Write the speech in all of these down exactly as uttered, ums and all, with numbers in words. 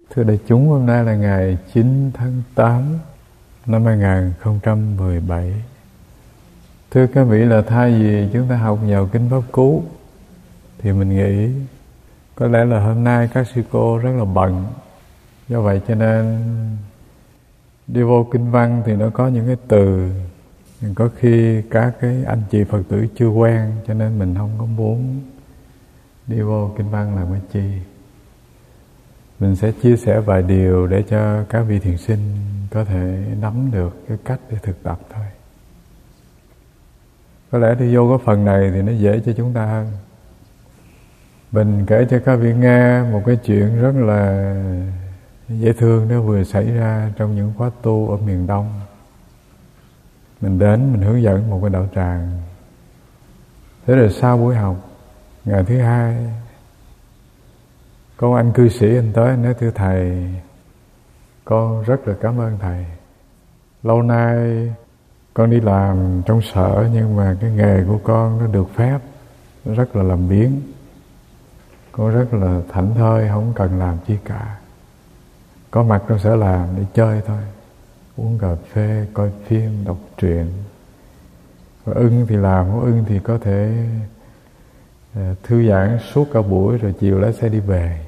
Thưa đại chúng, hôm nay là ngày chín tháng tám năm hai nghìn không trăm mười bảy. Thưa các vị, là thay vì chúng ta học vào kinh Pháp Cú thì mình nghĩ có lẽ là hôm nay các sư cô rất là bận. Do vậy cho nên đi vô kinh văn thì nó có những cái từ có khi các cái anh chị Phật tử chưa quen, cho nên mình không có muốn đi vô kinh văn làm cái chi. Mình sẽ chia sẻ vài điều để cho các vị thiền sinh có thể nắm được cái cách để thực tập thôi. Có lẽ đi vô cái phần này thì nó dễ cho chúng ta hơn. Mình kể cho các vị nghe một cái chuyện rất là dễ thương, nó vừa xảy ra trong những khóa tu ở miền Đông. Mình đến, mình hướng dẫn một cái đạo tràng. Thế rồi sau buổi học, ngày thứ hai, có anh cư sĩ anh tới, anh nói: thưa thầy, con rất là cảm ơn thầy. Lâu nay con đi làm trong sở, nhưng mà cái nghề của con nó được phép, nó rất là làm biếng. Con rất là thảnh thơi, không cần làm chi cả. Có mặt trong sở làm để chơi thôi, uống cà phê, coi phim, đọc truyện. Có ưng thì làm, có ưng thì có thể thư giãn suốt cả buổi rồi chiều lái xe đi về.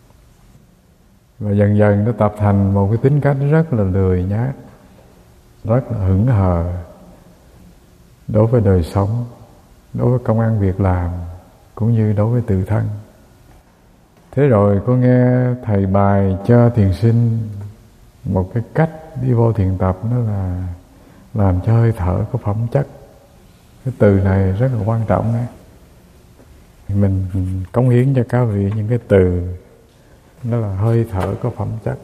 Và dần dần nó tập thành một cái tính cách rất là lười nhác, rất là hững hờ đối với đời sống, đối với công ăn việc làm, cũng như đối với tự thân. Thế rồi có nghe thầy bài cho thiền sinh một cái cách đi vô thiền tập, đó là làm cho hơi thở có phẩm chất. Cái từ này rất là quan trọng đấy. Mình cống hiến cho các vị những cái từ đó là hơi thở có phẩm chất.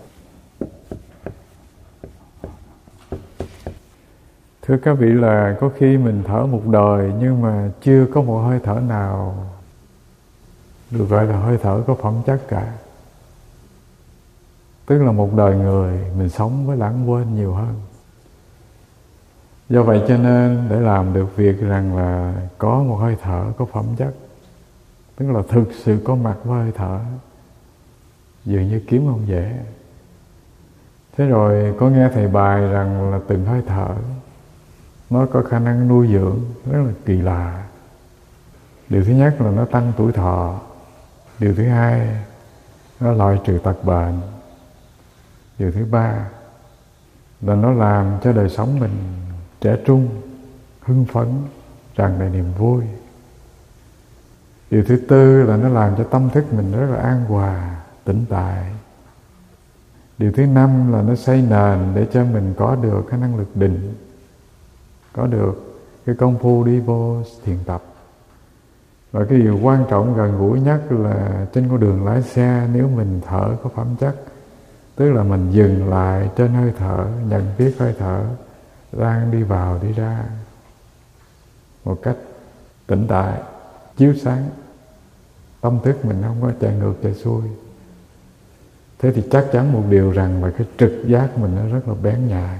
Thưa các vị, là có khi mình thở một đời nhưng mà chưa có một hơi thở nào được gọi là hơi thở có phẩm chất cả. Tức là một đời người mình sống với lãng quên nhiều hơn. Do vậy cho nên để làm được việc rằng là có một hơi thở có phẩm chất, tức là thực sự có mặt với hơi thở, dường như kiếm không dễ. Thế rồi có nghe thầy bài rằng là từng hơi thở nó có khả năng nuôi dưỡng rất là kỳ lạ. Điều thứ nhất là nó tăng tuổi thọ. Điều thứ hai, nó loại trừ tật bệnh. Điều thứ ba là nó làm cho đời sống mình trẻ trung, hưng phấn, tràn đầy niềm vui. Điều thứ tư là nó làm cho tâm thức mình rất là an hòa, tĩnh tại. Điều thứ năm là nó xây nền để cho mình có được cái năng lực định, có được cái công phu đi vô thiền tập. Và cái điều quan trọng gần gũi nhất là trên con đường lái xe, nếu mình thở có phẩm chất, tức là mình dừng lại trên hơi thở, nhận biết hơi thở đang đi vào đi ra một cách tĩnh tại, chiếu sáng. Tâm thức mình không có chạy ngược chạy xuôi. Thế thì chắc chắn một điều rằng là cái trực giác mình nó rất là bén nhạy.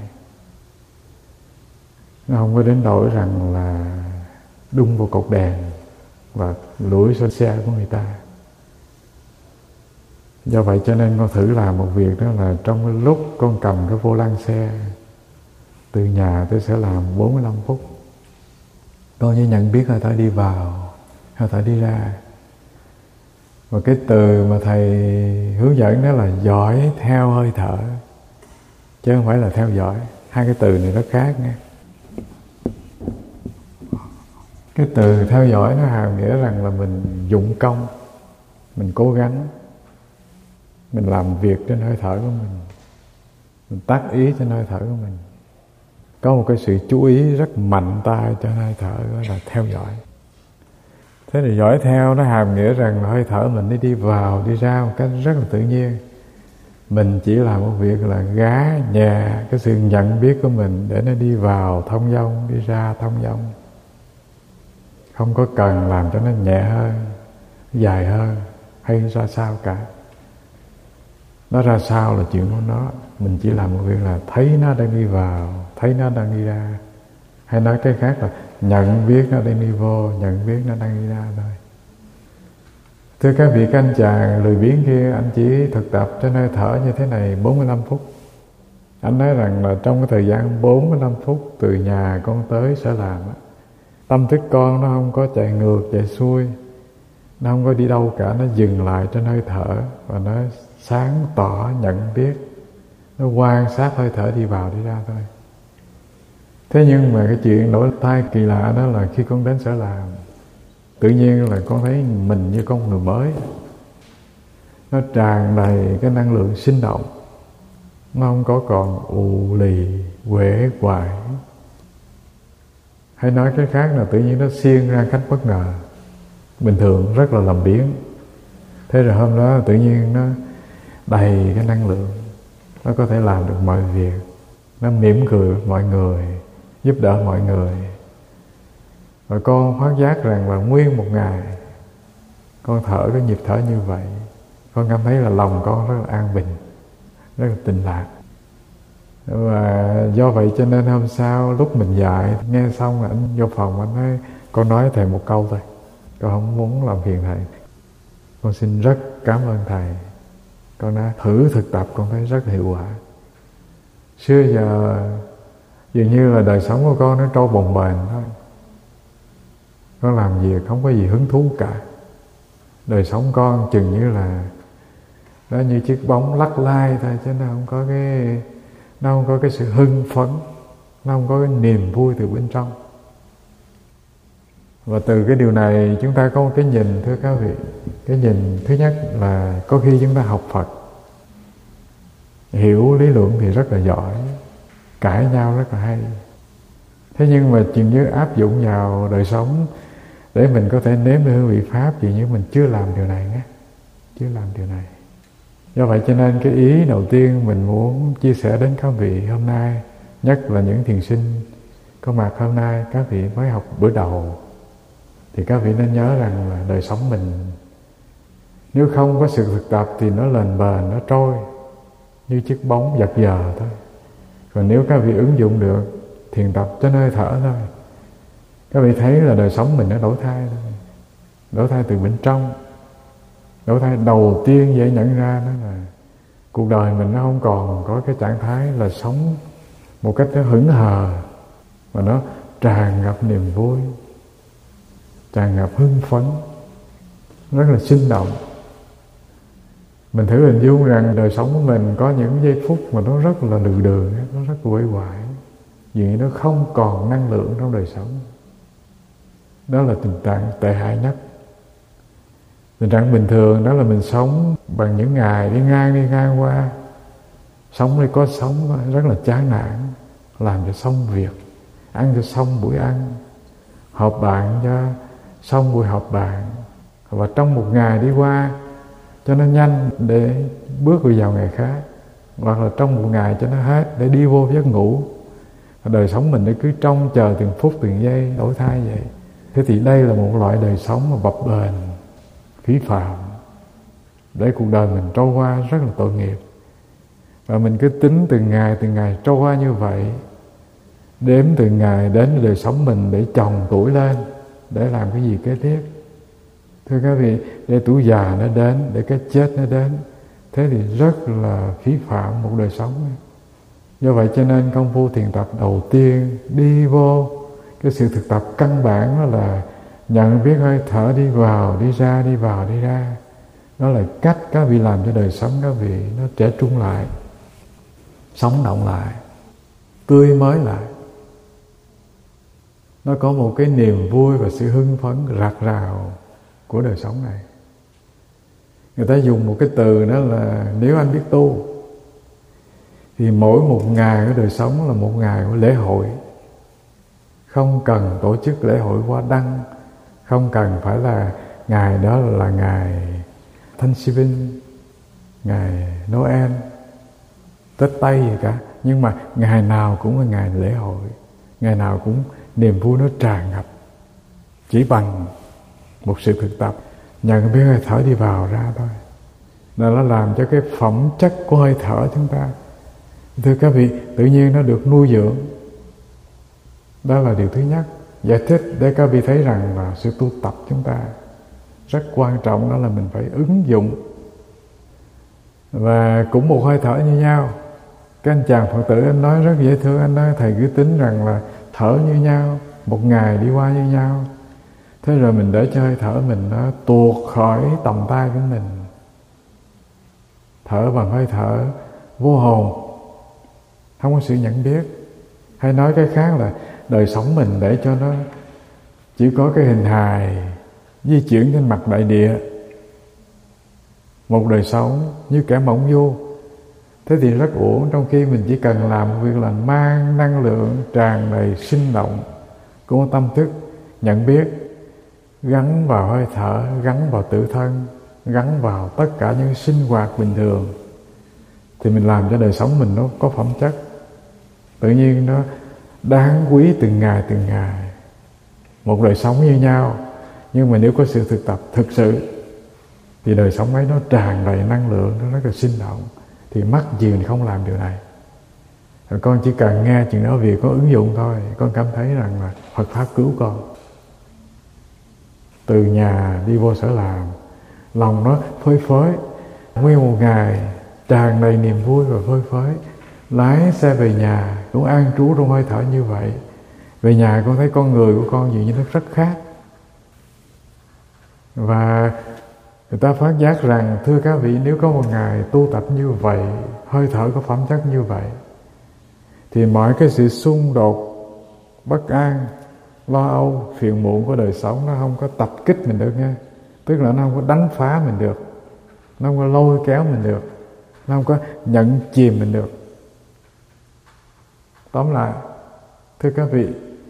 Nó không có đến nỗi rằng là đung vào cột đèn và lủi xuống xe của người ta. Do vậy cho nên con thử làm một việc, đó là trong cái lúc con cầm cái vô lăng xe, từ nhà tôi sẽ làm bốn mươi lăm phút. Con như nhận biết hơi thở đi vào, hơi thở đi ra. Và cái từ mà thầy hướng dẫn đó là dõi theo hơi thở, chứ không phải là theo dõi. Hai cái từ này rất khác nha. Cái từ theo dõi nó hàm nghĩa rằng là mình dụng công, mình cố gắng, mình làm việc trên hơi thở của mình, mình tác ý trên hơi thở của mình, có một cái sự chú ý rất mạnh tay cho hơi thở, đó là theo dõi. Thế thì dõi theo nó hàm nghĩa rằng là hơi thở mình đi đi vào đi ra một cách rất là tự nhiên. Mình chỉ làm một việc là gá nhẹ cái sự nhận biết của mình để nó đi vào thông dong, đi ra thông dong. Không có cần làm cho nó nhẹ hơn, dài hơn hay ra sao cả. Nó ra sao là chuyện của nó. Mình chỉ làm một việc là thấy nó đang đi vào, thấy nó đang đi ra. Hay nói cái khác là nhận biết nó đang đi vô, nhận biết nó đang đi ra thôi. Thưa các vị, các anh chàng lười biếng kia, anh chỉ thực tập trên hơi thở như thế này bốn mươi lăm phút. Anh nói rằng là trong cái thời gian bốn mươi lăm phút từ nhà con tới sở làm, tâm thức con nó không có chạy ngược chạy xuôi, nó không có đi đâu cả, nó dừng lại trên hơi thở và nó sáng tỏ nhận biết, nó quan sát hơi thở đi vào đi ra thôi. Thế nhưng mà cái chuyện đổi thay kỳ lạ đó là khi con đến sở làm, tự nhiên là con thấy mình như con người mới, nó tràn đầy cái năng lượng sinh động, nó không có còn ù lì uể oải. Hay nói cái khác là tự nhiên nó xiên ra cách bất ngờ. Bình thường rất là làm biếng, thế rồi hôm đó tự nhiên nó đầy cái năng lượng, nó có thể làm được mọi việc, nó mỉm cười mọi người, giúp đỡ mọi người. Và con phát giác rằng là nguyên một ngày con thở cái nhịp thở như vậy, con cảm thấy là lòng con rất là an bình, rất là tĩnh lạc. Và do vậy cho nên hôm sau lúc mình dạy, nghe xong là anh vô phòng, anh nói con nói thầy một câu thôi, con không muốn làm phiền thầy, con xin rất cảm ơn thầy, con đã thử thực tập con thấy rất hiệu quả. Xưa giờ dường như là đời sống của con nó trôi bồng bềnh thôi, con làm việc không có gì hứng thú cả. Đời sống con chừng như là nó như chiếc bóng lắc lai thôi, chứ nó không có cái nó không có cái sự hưng phấn, nó không có cái niềm vui từ bên trong. Và từ cái điều này chúng ta có một cái nhìn, thưa các vị. Cái nhìn thứ nhất là có khi chúng ta học Phật, hiểu lý luận thì rất là giỏi, cãi nhau rất là hay. Thế nhưng mà chừng như áp dụng vào đời sống để mình có thể nếm được hương vị Pháp, dường như mình chưa làm điều này nhé, chưa làm điều này. Do vậy cho nên cái ý đầu tiên mình muốn chia sẻ đến các vị hôm nay, nhất là những thiền sinh có mặt hôm nay, các vị mới học bữa đầu, thì các vị nên nhớ rằng là đời sống mình nếu không có sự thực tập thì nó lềnh bềnh, nó trôi như chiếc bóng giật giờ thôi. Còn nếu các vị ứng dụng được thiền tập trên hơi thở thôi, các vị thấy là đời sống mình nó đổi thay thôi. Đổi thay từ bên trong. Đổi thay đầu tiên dễ nhận ra đó là cuộc đời mình nó không còn có cái trạng thái là sống một cách nó hững hờ, mà nó tràn ngập niềm vui, tràn ngập hưng phấn, rất là sinh động. Mình thử hình dung rằng đời sống của mình có những giây phút mà nó rất là lừ đừ, nó rất là uể oải, vì nó không còn năng lượng trong đời sống. Đó là tình trạng tệ hại nhất. Tình trạng bình thường đó là mình sống bằng những ngày đi ngang đi ngang qua, sống đi có sống rất là chán nản, làm cho xong việc, ăn cho xong buổi ăn, họp bạn cho xong buổi họp bạn, và trong một ngày đi qua cho nó nhanh để bước vào ngày khác, hoặc là trong một ngày cho nó hết để đi vô giấc ngủ. Đời sống mình nó cứ trông chờ từng phút từng giây đổi thay vậy. Thế thì đây là một loại đời sống mà bập bềnh, phí phạm, để cuộc đời mình trôi qua rất là tội nghiệp. Và mình cứ tính từng ngày từng ngày trôi qua như vậy, đếm từng ngày đến đời sống mình để chồng tuổi lên, để làm cái gì kế tiếp. Thưa các vị, để tuổi già nó đến, để cái chết nó đến, thế thì rất là phí phạm một đời sống. Do vậy cho nên công phu thiền tập đầu tiên đi vô cái sự thực tập căn bản đó là nhận biết hơi thở đi vào, đi ra, đi vào, đi ra. Đó là cách các vị làm cho đời sống các vị nó trẻ trung lại, sống động lại, tươi mới lại. Nó có một cái niềm vui và sự hưng phấn rạc rào của đời sống này. Người ta dùng một cái từ đó là nếu anh biết tu thì mỗi một ngày của đời sống là một ngày của lễ hội. Không cần tổ chức lễ hội hoa đăng, không cần phải là ngày đó là ngày Thanksgiving, ngày Noel, Tết Tây gì cả. Nhưng mà ngày nào cũng là ngày lễ hội, ngày nào cũng niềm vui nó tràn ngập. Chỉ bằng một sự thực tập nhận biết hơi thở đi vào ra thôi, là nó làm cho cái phẩm chất của hơi thở chúng ta, thưa các vị, tự nhiên nó được nuôi dưỡng. Đó là điều thứ nhất, giải thích để các vị thấy rằng là sự tu tập chúng ta rất quan trọng, đó là mình phải ứng dụng. Và cũng một hơi thở như nhau. Cái anh chàng Phật tử anh nói rất dễ thương, anh nói thầy cứ tính rằng là thở như nhau, một ngày đi qua như nhau. Thế rồi mình để cho hơi thở mình nó tuột khỏi tầm tay của mình. Thở bằng hơi thở vô hồn, không có sự nhận biết. Hay nói cái khác là đời sống mình để cho nó chỉ có cái hình hài di chuyển trên mặt đại địa, một đời sống như kẻ mộng du. Thế thì rất uổng, trong khi mình chỉ cần làm việc là mang năng lượng tràn đầy sinh động của tâm thức nhận biết, gắn vào hơi thở, gắn vào tự thân, gắn vào tất cả những sinh hoạt bình thường, thì mình làm cho đời sống mình nó có phẩm chất. Tự nhiên nó đáng quý từng ngày từng ngày. Một đời sống như nhau, nhưng mà nếu có sự thực tập thực sự thì đời sống ấy nó tràn đầy năng lượng, nó rất là sinh động. Thì mắc gì mình không làm điều này. Rồi con chỉ cần nghe chuyện đó vì có ứng dụng thôi. Con cảm thấy rằng là Phật Pháp cứu con. Từ nhà đi vô sở làm, lòng nó phơi phới. Nguyên một ngày tràn đầy niềm vui và phơi phới. Lái xe về nhà cũng an trú trong hơi thở như vậy. Về nhà con thấy con người của con dường như nó rất khác. Và người ta phát giác rằng, thưa các vị, nếu có một ngày tu tập như vậy, hơi thở có phẩm chất như vậy, thì mọi cái sự xung đột, bất an, lo âu, phiền muộn của đời sống nó không có tập kích mình được nha. Tức là nó không có đánh phá mình được, nó không có lôi kéo mình được, nó không có nhận chìm mình được. Tóm lại, thưa các vị,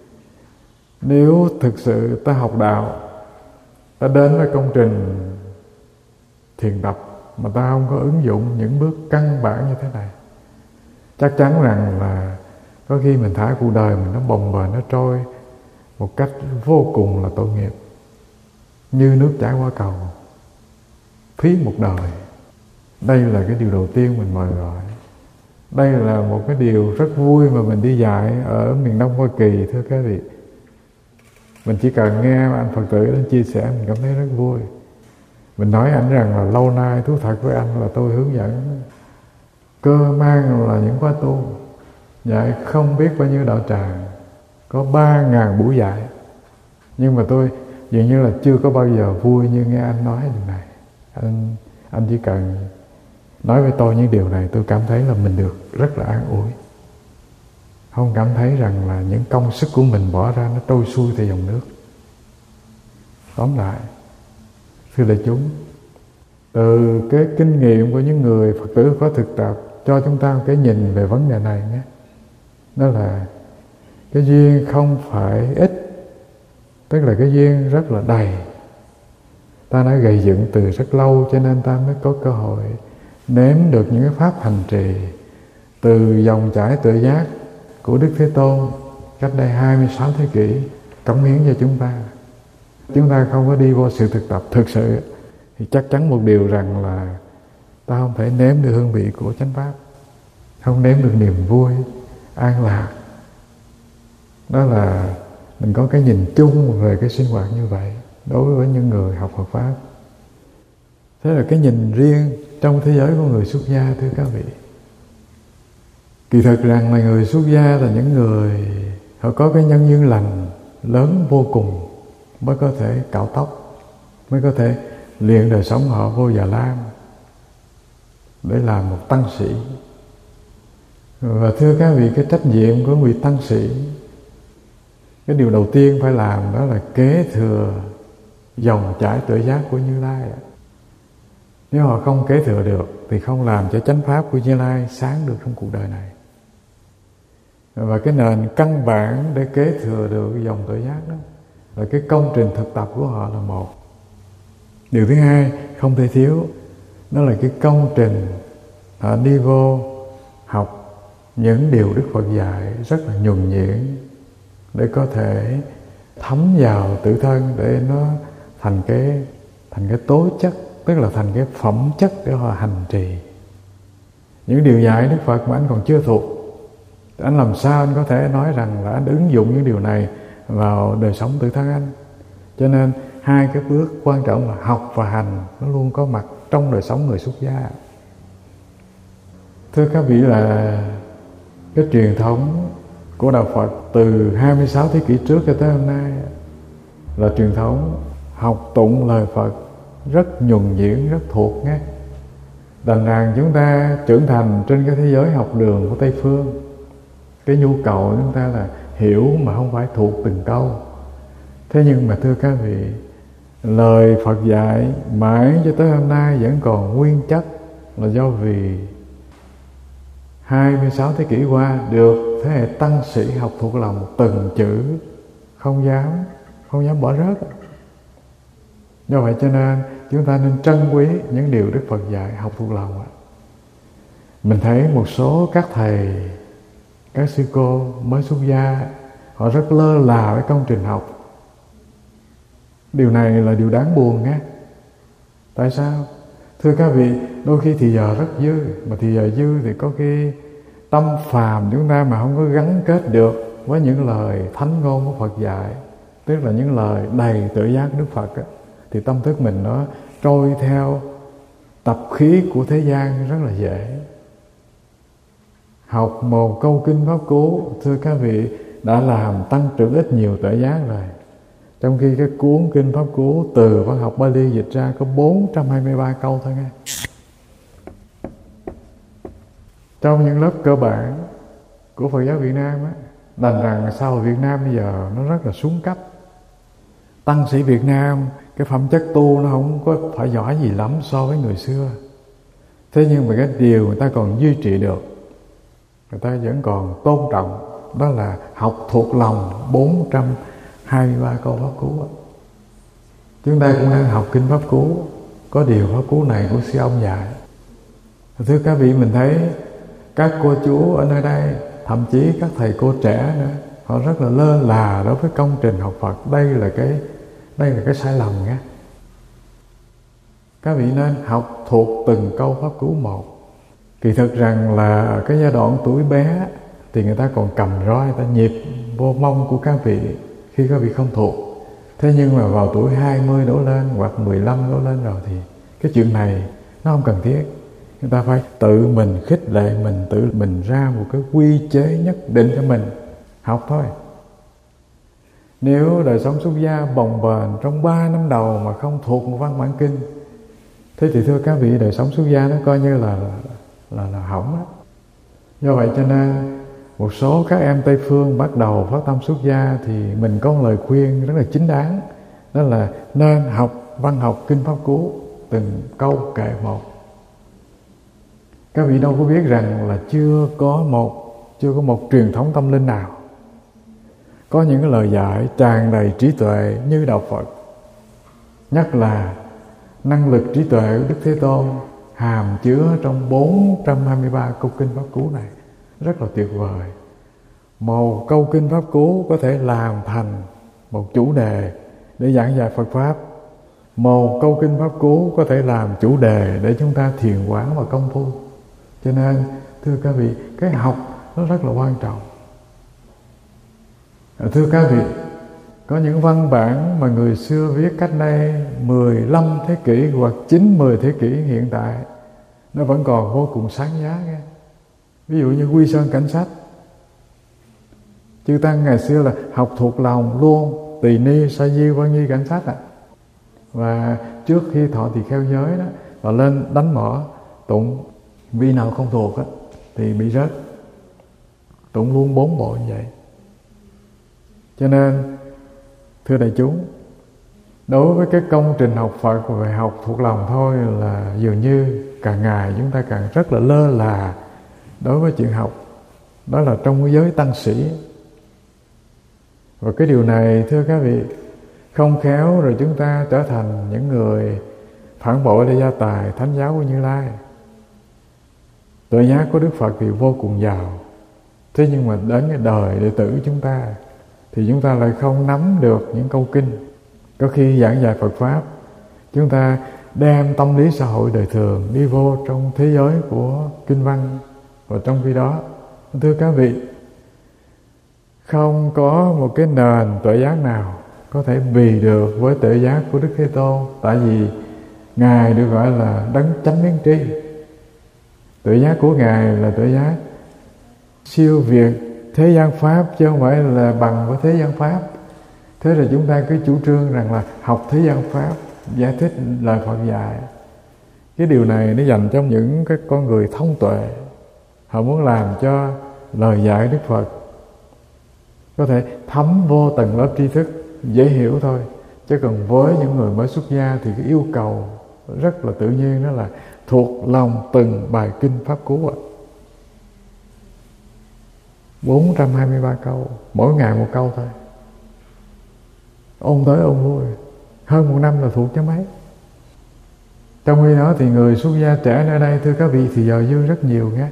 nếu thực sự ta học đạo, ta đến với công trình thiền tập mà ta không có ứng dụng những bước căn bản như thế này, chắc chắn rằng là có khi mình thả cuộc đời mình nó bồng bềnh, nó trôi một cách vô cùng là tội nghiệp, như nước chảy qua cầu, phí một đời. Đây là cái điều đầu tiên mình mời gọi. Đây là một cái điều rất vui mà mình đi dạy ở miền Đông Hoa Kỳ, thưa các vị. Mình chỉ cần nghe anh Phật tử đến chia sẻ, mình cảm thấy rất vui. Mình nói anh rằng là lâu nay thú thật với anh là tôi hướng dẫn cơ mang là những khóa tu, dạy không biết bao nhiêu đạo tràng, có ba ngàn buổi dạy. Nhưng mà tôi dường như là chưa có bao giờ vui như nghe anh nói điều này. Anh, anh chỉ cần nói với tôi những điều này, tôi cảm thấy là mình được rất là an ủi. Không cảm thấy rằng là những công sức của mình bỏ ra nó trôi xuôi theo dòng nước. Tóm lại, thưa đại chúng, từ cái kinh nghiệm của những người Phật tử có thực tập cho chúng ta một cái nhìn về vấn đề này nhé. Đó là cái duyên không phải ít, tức là cái duyên rất là đầy. Ta đã gầy dựng từ rất lâu, cho nên ta mới có cơ hội nếm được những cái pháp hành trì từ dòng chảy tự giác của Đức Thế Tôn cách đây hai mươi sáu thế kỷ cống hiến cho chúng ta. Chúng ta không có đi vô sự thực tập thực sự thì chắc chắn một điều rằng là ta không thể nếm được hương vị của chánh pháp, không nếm được niềm vui, an lạc. Đó là mình có cái nhìn chung về cái sinh hoạt như vậy đối với những người học Phật Pháp. Thế là cái nhìn riêng trong thế giới của người xuất gia, thưa các vị. Kỳ thực rằng là người xuất gia là những người họ có cái nhân duyên lành lớn vô cùng mới có thể cạo tóc, mới có thể luyện đời sống họ vô Già Lam để làm một tăng sĩ. Và thưa các vị, cái trách nhiệm của người tăng sĩ, cái điều đầu tiên phải làm đó là kế thừa dòng chảy tự giác của Như Lai. Nếu họ không kế thừa được thì không làm cho chánh pháp của Như Lai sáng được trong cuộc đời này. Và cái nền căn bản để kế thừa được dòng tự giác đó là cái công trình thực tập của họ là một. Điều thứ hai không thể thiếu, đó là cái công trình họ đi vô học những điều Đức Phật dạy rất là nhuần nhuyễn để có thể thấm vào tự thân, để nó thành cái thành cái tố chất, tức là thành cái phẩm chất để họ hành trì. Những điều dạy Đức Phật mà anh còn chưa thuộc, anh làm sao anh có thể nói rằng là anh ứng dụng những điều này vào đời sống tự thân anh? Cho nên hai cái bước quan trọng là học và hành nó luôn có mặt trong đời sống người xuất gia. Thưa các vị, là cái truyền thống của Đạo Phật từ hai mươi sáu thế kỷ trước cho tới hôm nay là truyền thống học tụng lời Phật rất nhuần nhuyễn, rất thuộc nghe. Đành rằng chúng ta trưởng thành trên cái thế giới học đường của Tây Phương, cái nhu cầu của chúng ta là hiểu mà không phải thuộc từng câu. Thế nhưng mà thưa các vị, lời Phật dạy mãi cho tới hôm nay vẫn còn nguyên chất, là do vì hai mươi sáu thế kỷ qua được thế hệ tăng sĩ học thuộc lòng từng chữ, không dám không dám bỏ rớt. Do vậy cho nên chúng ta nên trân quý những điều Đức Phật dạy học thuộc lòng. Mình thấy một số các thầy, các sư cô mới xuất gia, họ rất lơ là với công trình học. Điều này là điều đáng buồn nghe. Tại sao? Thưa các vị, đôi khi thì giờ rất dư, mà thì giờ dư thì có cái tâm phàm chúng ta mà không có gắn kết được với những lời thánh ngôn của Phật dạy, tức là những lời đầy tự giác Đức Phật á, thì tâm thức mình nó trôi theo tập khí của thế gian rất là dễ. Học một câu kinh pháp cú, thưa các vị, đã làm tăng trưởng ít nhiều tự giác rồi. Trong khi cái cuốn kinh pháp cú từ văn học Bali dịch ra có bốn trăm hai mươi ba câu thôi nghe. Trong những lớp cơ bản của Phật giáo Việt Nam á, đành rằng sau Việt Nam bây giờ nó rất là xuống cấp. Tăng sĩ Việt Nam cái phẩm chất tu nó không có phải giỏi gì lắm so với người xưa. Thế nhưng mà cái điều người ta còn duy trì được, người ta vẫn còn tôn trọng, đó là học thuộc lòng bốn trăm hai mươi ba câu pháp cú. Chúng ta cũng đang học kinh pháp cú, có điều pháp cú này của sư ông dạy. Thưa các vị, mình thấy các cô chú ở nơi đây, thậm chí các thầy cô trẻ nữa, họ rất là lơ là đối với công trình học Phật. Đây là cái đây là cái sai lầm nhé. Các vị nên học thuộc từng câu pháp cú một. Kỳ thực rằng là ở cái giai đoạn tuổi bé thì người ta còn cầm roi, người ta nhịp vô mông của các vị khi các vị không thuộc. Thế nhưng mà vào tuổi hai mươi đổ lên hoặc mười lăm đổ lên rồi thì cái chuyện này nó không cần thiết. Người ta phải tự mình khích lệ mình, tự mình ra một cái quy chế nhất định cho mình học thôi. Nếu đời sống xuất gia bồng bềnh trong ba năm đầu mà không thuộc một văn bản kinh, thế thì thưa các vị, đời sống xuất gia nó coi như là là là hỏng đó. Do vậy cho nên một số các em Tây Phương bắt đầu phát tâm xuất gia thì mình có một lời khuyên rất là chính đáng, đó là nên học văn học kinh pháp cú từng câu kệ một. Các vị đâu có biết rằng là chưa có một chưa có một truyền thống tâm linh nào có những cái lời dạy tràn đầy trí tuệ như Đạo Phật. Nhất là năng lực trí tuệ của Đức Thế Tôn hàm chứa trong bốn trăm hai mươi ba câu kinh pháp cú này rất là tuyệt vời. Một câu kinh pháp cú có thể làm thành một chủ đề để giảng dạy Phật pháp. Một câu kinh pháp cú có thể làm chủ đề để chúng ta thiền quán và công phu. Cho nên thưa các vị, cái học nó rất là quan trọng. Thưa các vị, có những văn bản mà người xưa viết cách đây mười lăm thế kỷ hoặc chín mười thế kỷ hiện tại, nó vẫn còn vô cùng sáng giá nghe. Ví dụ như Quy Sơn Cảnh Sách, chư tăng ngày xưa là học thuộc lòng luôn Tỳ Ni, Sa Di, Văn Nhi Cảnh Sách ạ. À. Và trước khi thọ tỳ kheo giới đó, họ lên đánh mỏ tụng, vị nào không thuộc á thì bị rớt, tụng luôn bốn bộ như vậy. Cho nên thưa đại chúng, đối với cái công trình học Phật và học thuộc lòng thôi là dường như càng ngày chúng ta càng rất là lơ là đối với chuyện học. Đó là trong cái giới tăng sĩ. Và cái điều này thưa các vị, không khéo rồi chúng ta trở thành những người phản bội để gia tài thánh giáo của Như Lai. Tự giác của Đức Phật thì vô cùng giàu. Thế nhưng mà đến cái đời đệ tử chúng ta thì chúng ta lại không nắm được những câu kinh. Có khi giảng dạy Phật Pháp, chúng ta đem tâm lý xã hội đời thường đi vô trong thế giới của kinh văn. Và trong khi đó, thưa các vị, không có một cái nền tuệ giác nào có thể bì được với tuệ giác của Đức Thế Tôn. Tại vì Ngài được gọi là đấng chánh biến tri. Tuệ giác của Ngài là tuệ giác siêu việt thế gian pháp, chứ không phải là bằng với thế gian pháp. Thế là chúng ta cứ chủ trương rằng là học thế gian pháp, giải thích lời Phật dạy. Cái điều này nó dành cho những cái con người thông tuệ. Họ muốn làm cho lời dạy Đức Phật có thể thấm vô tầng lớp tri thức, dễ hiểu thôi. Chứ còn với những người mới xuất gia thì cái yêu cầu rất là tự nhiên, đó là thuộc lòng từng bài kinh pháp cú ạ. bốn trăm hai mươi ba câu, mỗi ngày một câu thôi. Ôn tới ôn lui, hơn một năm là thuộc chứ mấy. Trong khi đó thì người xuất gia trẻ nơi đây, thưa các vị, thì giờ dư rất nhiều nghe.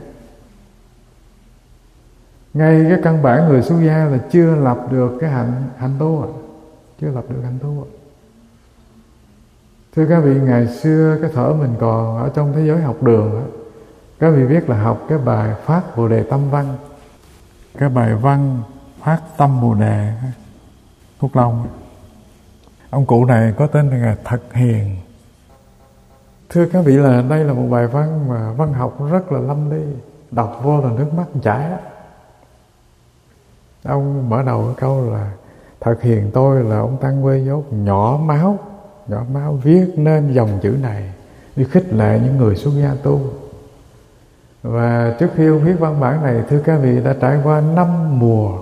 Ngay cái căn bản người xuất gia là chưa lập được cái hạnh hạnh tu ạ, chưa lập được hạnh tu ạ. Thưa các vị, ngày xưa cái thở mình còn ở trong thế giới học đường á, các vị biết là học cái bài Phát Bồ Đề Tâm Văn, cái bài văn Phát Tâm Bồ Đề Phúc Long. Ông cụ này có tên là Thật Hiền. Thưa các vị, là đây là một bài văn mà văn học rất là lâm ly, đọc vô là nước mắt chảy. Ông mở đầu cái câu là Thật Hiền tôi là ông tăng quê dốt nhỏ máu, nhỏ máu viết nên dòng chữ này đi khích lệ những người xuất gia tu. Và trước khi ông viết văn bản này, thưa các vị, đã trải qua năm mùa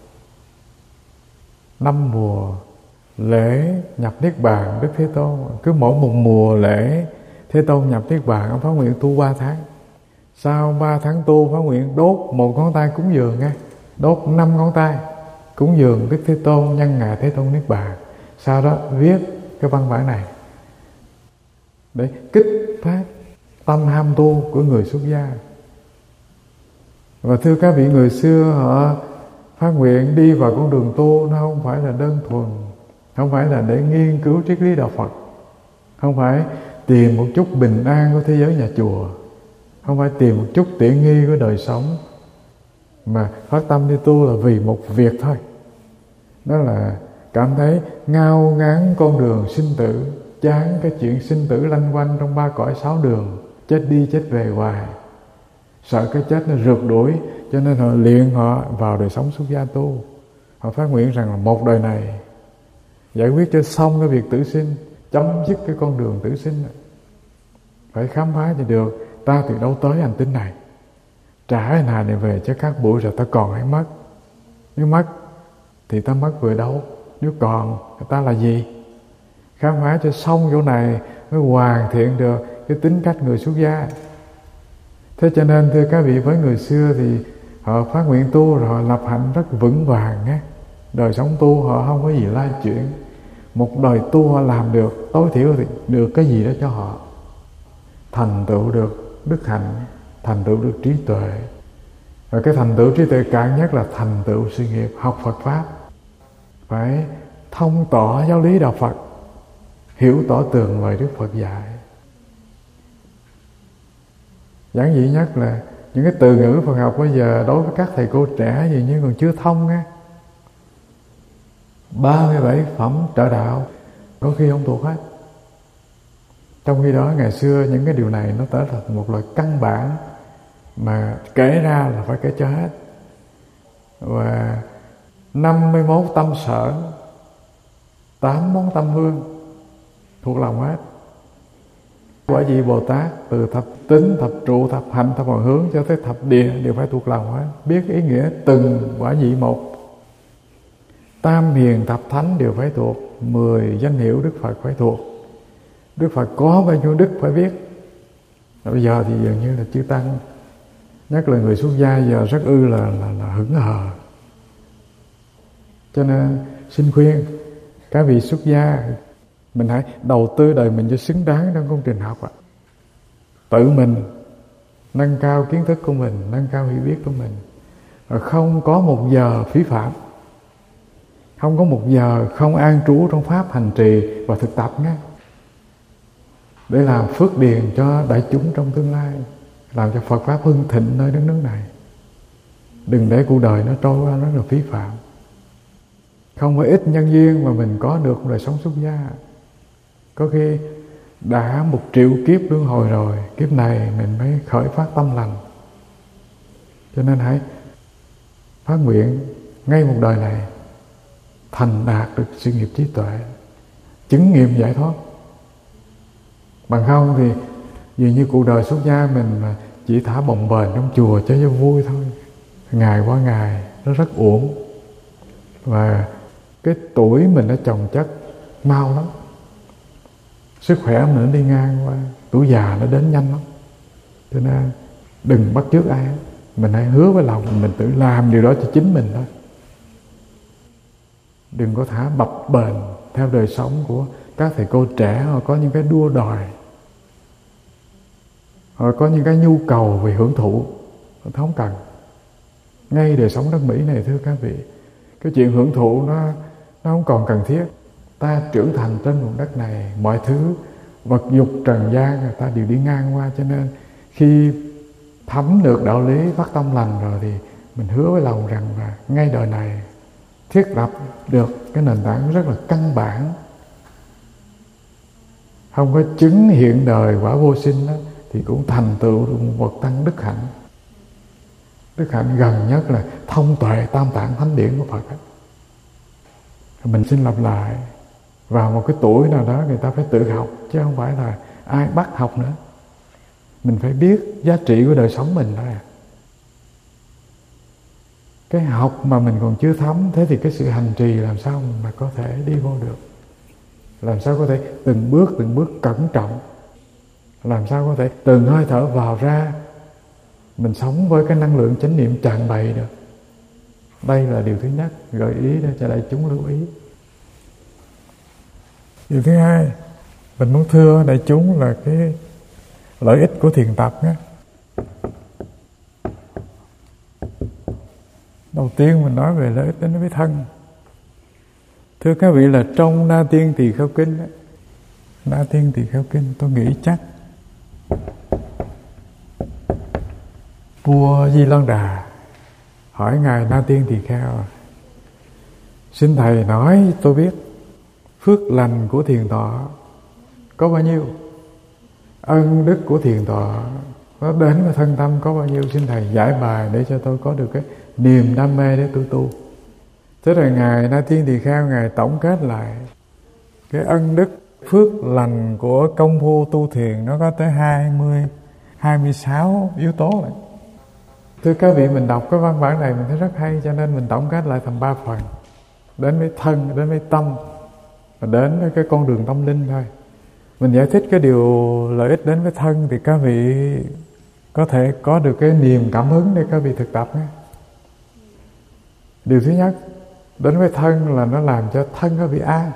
năm mùa lễ nhập niết bàn Đức Thế Tôn. Cứ mỗi một mùa lễ Thế Tôn nhập niết bàn, ông phát nguyện tu ba tháng. Sau ba tháng tu, phát nguyện đốt một ngón tay cúng dường nghe, đốt năm ngón tay cúng dường Đức Thế Tôn nhân ngày Thế Tôn niết bàn. Sau đó viết cái văn bản này để kích phát tâm ham tu của người xuất gia. Và thưa các vị, người xưa họ phát nguyện đi vào con đường tu, nó không phải là đơn thuần, không phải là để nghiên cứu triết lý đạo Phật, không phải tìm một chút bình an của thế giới nhà chùa, không phải tìm một chút tiện nghi của đời sống, mà phát tâm đi tu là vì một việc thôi. Đó là cảm thấy ngao ngán con đường sinh tử, chán cái chuyện sinh tử lanh quanh trong ba cõi sáu đường, chết đi chết về hoài, sợ cái chết nó rượt đuổi, cho nên họ liền họ vào đời sống xuất gia tu. Họ phát nguyện rằng là một đời này giải quyết cho xong cái việc tử sinh, chấm dứt cái con đường tử sinh, phải khám phá cho được ta từ đâu tới hành tinh này, trả cái này này về chứ các buổi rồi ta còn hay mất. Nếu mất thì ta mất về đâu, nếu còn ta là gì? Khám phá cho xong chỗ này mới hoàn thiện được cái tính cách người xuất gia. Thế cho nên thưa các vị, với người xưa thì họ phát nguyện tu rồi họ lập hạnh rất vững vàng nhé. Đời sống tu họ không có gì lai chuyển. Một đời tu họ làm được, tối thiểu thì được cái gì đó cho họ. Thành tựu được đức hạnh, thành tựu được trí tuệ. Và cái thành tựu trí tuệ cao nhất là thành tựu sự nghiệp học Phật Pháp. Phải thông tỏ giáo lý đạo Phật, hiểu tỏ tường lời Đức Phật dạy. Giản dị nhất là những cái từ ngữ Phật học bây giờ đối với các thầy cô trẻ gì như còn chưa thông á. ba mươi bảy phẩm trợ đạo có khi không thuộc hết. Trong khi đó ngày xưa những cái điều này nó trở thành một loại căn bản mà kể ra là phải kể cho hết. Và năm mươi mốt tâm sở, tám món tâm hương thuộc lòng hết. Quả vị Bồ Tát từ thập tính, thập trụ, thập hạnh, thập hồi hướng cho tới thập địa đều phải thuộc lòng hết. Biết ý nghĩa từng quả vị một. Tam hiền thập thánh đều phải thuộc. Mười danh hiệu Đức Phật phải thuộc. Đức Phật có bao nhiêu đức phải biết. Và bây giờ thì dường như là chư tăng, nhất là người xuất gia giờ rất ư là, là, là hững hờ. Cho nên xin khuyên các vị xuất gia, mình hãy đầu tư đời mình cho xứng đáng trong công trình học ạ. Tự mình nâng cao kiến thức của mình, nâng cao hiểu biết của mình, và không có một giờ phí phạm, không có một giờ không an trú trong pháp hành trì và thực tập nhé, để làm phước điền cho đại chúng trong tương lai, làm cho Phật Pháp hưng thịnh nơi đất nước này. Đừng để cuộc đời nó trôi qua rất là phí phạm. Không phải ít nhân duyên mà mình có được đời sống xuất gia. Có khi đã một triệu kiếp luân hồi rồi, kiếp này mình mới khởi phát tâm lành. Cho nên hãy phát nguyện ngay một đời này thành đạt được sự nghiệp trí tuệ, chứng nghiệm giải thoát. Bằng không thì dường như cuộc đời xuất gia mình mà chỉ thả bồng bềnh trong chùa cho cho vui thôi, ngày qua ngày nó rất uổng. Và cái tuổi mình nó chồng chất mau lắm, sức khỏe mình nó đi ngang qua, tuổi già nó đến nhanh lắm. Cho nên đừng bắt chước ai, mình hãy hứa với lòng mình tự làm điều đó cho chính mình thôi. Đừng có thả bập bềnh theo đời sống của các thầy cô trẻ. Họ có những cái đua đòi, họ có những cái nhu cầu về hưởng thụ, họ không cần. Ngay đời sống đất Mỹ này thưa các vị, cái chuyện hưởng thụ nó, nó không còn cần thiết. Ta trưởng thành trên vùng đất này, mọi thứ vật dục trần gian người ta đều đi ngang qua. Cho nên khi thấm được đạo lý phát tâm lành rồi thì mình hứa với lòng rằng là ngay đời này thiết lập được cái nền tảng rất là căn bản. Không có chứng hiện đời quả vô sinh đó, thì cũng thành tựu được một bậc tăng đức hạnh. Đức hạnh gần nhất là thông tuệ tam tạng thánh điển của Phật ấy. Mình xin lặp lại, vào một cái tuổi nào đó người ta phải tự học, chứ không phải là ai bắt học nữa. Mình phải biết giá trị của đời sống mình thôi à. Cái học mà mình còn chưa thấm, thế thì cái sự hành trì làm sao mà có thể đi vô được. Làm sao có thể từng bước từng bước cẩn trọng, làm sao có thể từng hơi thở vào ra mình sống với cái năng lượng chánh niệm tràn đầy được. Đây là điều thứ nhất, gợi ý để cho đại chúng lưu ý. Điều thứ hai, mình muốn thưa đại chúng là cái lợi ích của thiền tập nhé. Đầu tiên mình nói về lợi ích đến với thân. Thưa các vị là trong Na Tiên Tỳ Kheo Kinh ấy, Na Tiên Tỳ Kheo Kinh tôi nghĩ chắc vua Di Loan Đà hỏi ngài Na Tiên Tỳ Kheo: xin thầy nói tôi biết phước lành của thiền tọa có bao nhiêu, ân đức của thiền tọa nó đến với thân tâm có bao nhiêu, xin thầy giải bài để cho tôi có được cái niềm đam mê để tôi tu. Thế rồi ngài Na Tiên Tỳ Kheo ngài tổng kết lại cái ân đức phước lành của công phu tu thiền nó có tới hai mươi, hai mươi sáu yếu tố này. Thưa các vị, mình đọc cái văn bản này mình thấy rất hay, cho nên mình tổng kết lại thành ba phần: đến với thân, đến với tâm và đến với cái con đường tâm linh thôi. Mình giải thích cái điều lợi ích đến với thân thì các vị có thể có được cái niềm cảm hứng để các vị thực tập nhé. Điều thứ nhất, đến với thân là nó làm cho thân các vị an.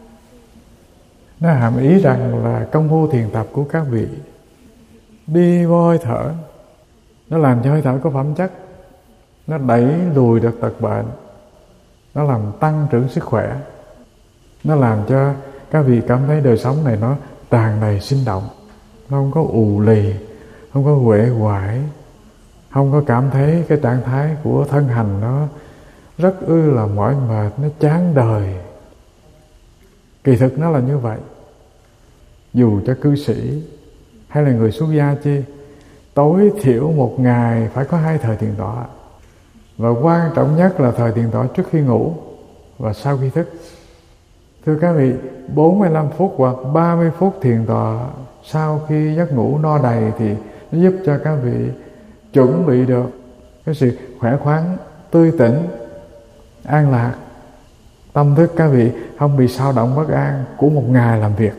Nó hàm ý rằng là công phu thiền tập của các vị đi vô hơi thở, nó làm cho hơi thở có phẩm chất, nó đẩy lùi được tật bệnh, nó làm tăng trưởng sức khỏe, nó làm cho các vị cảm thấy đời sống này nó tràn đầy sinh động, nó không có ù lì, không có uể oải, không có cảm thấy cái trạng thái của thân hành nó rất ư là mỏi mệt, nó chán đời. Kỳ thực nó là như vậy. Dù cho cư sĩ hay là người xuất gia chi, tối thiểu một ngày phải có hai thời thiền tọa. Và quan trọng nhất là thời thiền tọa trước khi ngủ và sau khi thức. Thưa các vị, bốn mươi lăm phút hoặc ba mươi phút thiền tọa sau khi giấc ngủ no đầy thì nó giúp cho các vị chuẩn bị được cái sự khỏe khoắn, tươi tỉnh, an lạc. Tâm thức các vị không bị xao động bất an của một ngày làm việc.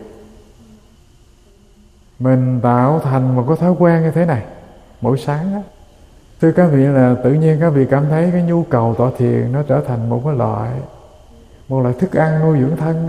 Mình tạo thành một cái thói quen như thế này mỗi sáng đó. Thưa các vị, là tự nhiên các vị cảm thấy cái nhu cầu tọa thiền nó trở thành một cái loại một loại thức ăn nuôi dưỡng thân.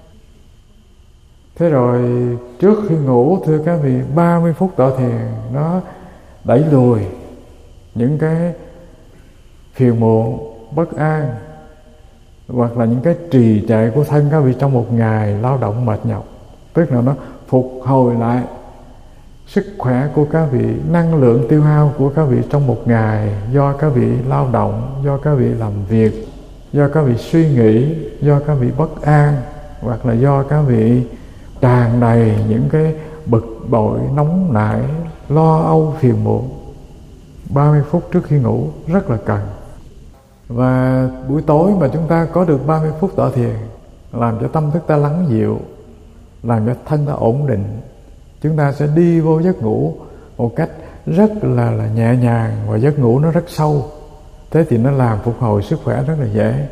Thế rồi trước khi ngủ, thưa các vị, ba mươi phút tọa thiền nó đẩy lùi những cái phiền muộn, bất an hoặc là những cái trì trệ của thân các vị trong một ngày lao động mệt nhọc. Tức là nó phục hồi lại sức khỏe của các vị, năng lượng tiêu hao của các vị trong một ngày do các vị lao động, do các vị làm việc, do các vị suy nghĩ, do các vị bất an, hoặc là do các vị tràn đầy những cái bực bội, nóng nảy, lo âu, phiền muộn. ba mươi phút trước khi ngủ rất là cần. Và buổi tối mà chúng ta có được ba mươi phút tọa thiền, làm cho tâm thức ta lắng dịu, làm cho thân ta ổn định, chúng ta sẽ đi vô giấc ngủ một cách rất là, là nhẹ nhàng, và giấc ngủ nó rất sâu. Thế thì nó làm phục hồi sức khỏe rất là dễ.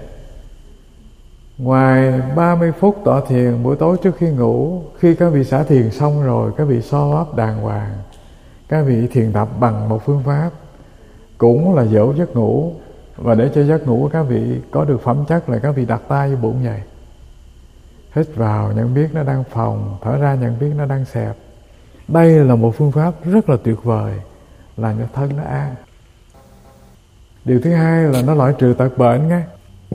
Ngoài ba mươi phút tọa thiền buổi tối trước khi ngủ, khi các vị xả thiền xong rồi, các vị so ấp đàng hoàng, các vị thiền tập bằng một phương pháp cũng là dỗ giấc ngủ. Và để cho giấc ngủ của các vị có được phẩm chất là các vị đặt tay vô bụng vậy. Hít vào nhận biết nó đang phồng, thở ra nhận biết nó đang xẹp. Đây là một phương pháp rất là tuyệt vời, làm cho thân nó an. Điều thứ hai là nó loại trừ tật bệnh nghe.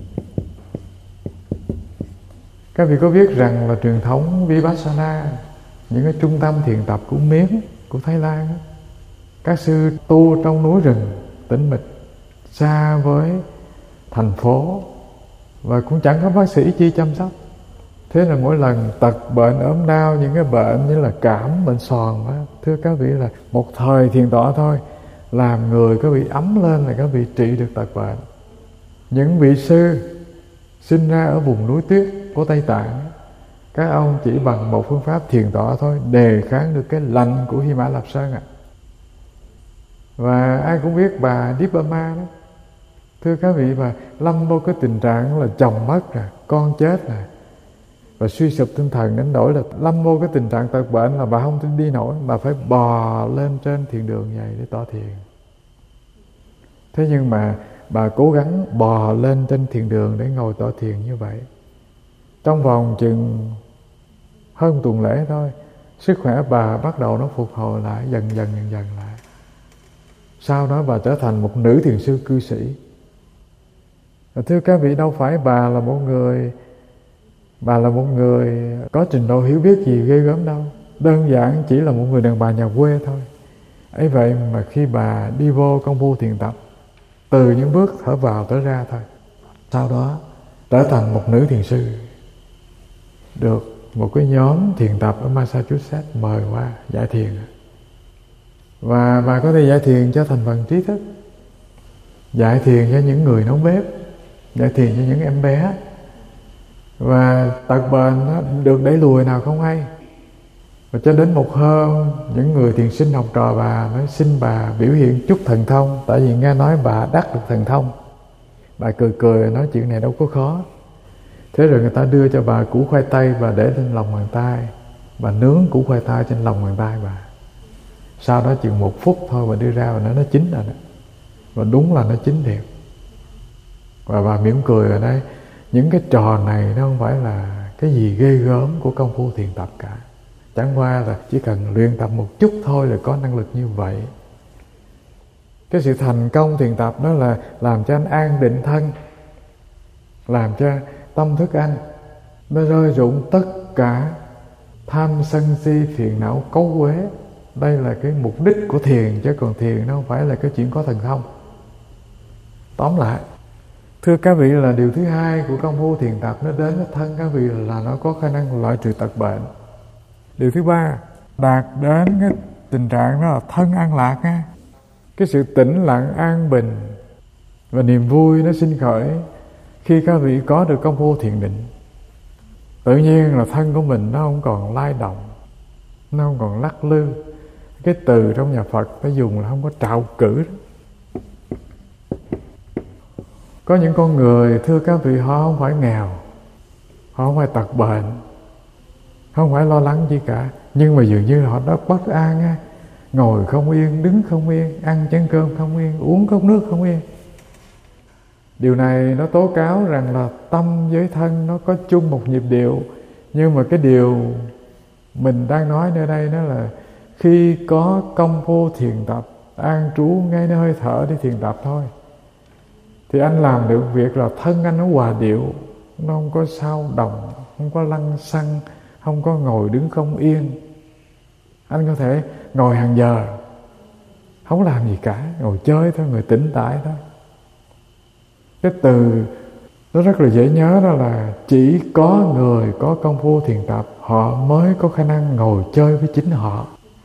Các vị có biết rằng là truyền thống Vipassana, những cái trung tâm thiền tập của Miến, của Thái Lan, các sư tu trong núi rừng tĩnh mịch, xa với thành phố, và cũng chẳng có bác sĩ chi chăm sóc. Thế là mỗi lần tật bệnh ốm đau, những cái bệnh như là cảm, bệnh sòn đó, thưa các vị là một thời thiền tọa thôi, làm người các vị ấm lên là các vị trị được tật bệnh. Những vị sư sinh ra ở vùng núi tuyết của Tây Tạng, các ông chỉ bằng một phương pháp thiền tọa thôi đề kháng được cái lạnh của Hy Mã Lạp Sơn ạ. À. Và ai cũng biết bà Dippama đó, thưa các vị, bà lâm vô cái tình trạng là chồng mất nè, con chết nè, và suy sụp tinh thần đến nỗi là lâm vô cái tình trạng tật bệnh là bà không thể đi nổi, bà phải bò lên trên thiền đường vậy để tọa thiền. Thế nhưng mà bà cố gắng bò lên trên thiền đường để ngồi tọa thiền như vậy. Trong vòng chừng hơn một tuần lễ thôi, sức khỏe bà bắt đầu nó phục hồi lại, dần dần dần dần lại. Sau đó bà trở thành một nữ thiền sư cư sĩ. Và thưa các vị, đâu phải bà là một người Bà là một người có trình độ hiểu biết gì ghê gớm đâu. Đơn giản chỉ là một người đàn bà nhà quê thôi. Ấy vậy mà khi bà đi vô công phu thiền tập, từ những bước thở vào thở ra thôi, sau đó trở thành một nữ thiền sư, được một cái nhóm thiền tập ở Massachusetts mời qua dạy thiền. Và bà có thể dạy thiền cho thành phần trí thức, dạy thiền cho những người nấu bếp, dạy thiền cho những em bé. Và tật bệnh nó được đẩy lùi nào không hay. Và cho đến một hôm, những người thiền sinh học trò bà mới xin bà biểu hiện chút thần thông, tại vì nghe nói bà đắc được thần thông. Bà cười cười nói chuyện này đâu có khó. Thế rồi người ta đưa cho bà củ khoai tây và để lên lòng bàn tay. Bà nướng củ khoai tây trên lòng bàn tay bà. Sau đó chừng một phút thôi bà đưa ra và nói nó chín rồi đó. Và đúng là nó chín thiệt. Và bà mỉm cười rồi đấy. Những cái trò này nó không phải là cái gì ghê gớm của công phu thiền tập cả. Chẳng qua là chỉ cần luyện tập một chút thôi là có năng lực như vậy. Cái sự thành công thiền tập đó là làm cho anh an định thân, làm cho tâm thức anh nó rơi rụng tất cả tham sân si phiền não cấu uế. Đây là cái mục đích của thiền, chứ còn thiền nó không phải là cái chuyện có thần thông. Tóm lại, thưa các vị, là điều thứ hai của công phu thiền tập nó đến với thân các vị là nó có khả năng loại trừ tật bệnh. Điều thứ ba, đạt đến cái tình trạng đó là thân an lạc ha. Cái sự tĩnh lặng an bình và niềm vui nó sinh khởi khi các vị có được công phu thiền định. Tự nhiên là thân của mình nó không còn lay động, nó không còn lắc lư. Cái từ trong nhà Phật phải dùng là không có trạo cử đó. Có những con người, thưa các vị, họ không phải nghèo, họ không phải tật bệnh, không phải lo lắng gì cả, nhưng mà dường như họ đã bất an á, ngồi không yên, đứng không yên, ăn chén cơm không yên, uống cốc nước không yên. Điều này nó tố cáo rằng là tâm với thân nó có chung một nhịp điệu. Nhưng mà cái điều mình đang nói nơi đây đó là khi có công phu thiền tập, an trú ngay nơi hơi thở để thiền tập thôi, thì anh làm được việc là thân anh nó hòa điệu, nó không có xao động, không có lăng xăng, không có ngồi đứng không yên. Anh có thể ngồi hàng giờ, không làm gì cả, ngồi chơi thôi, người tĩnh tại thôi. Cái từ Nó rất là dễ nhớ, đó là chỉ có người có công phu thiền tập họ mới có khả năng ngồi chơi với chính họ.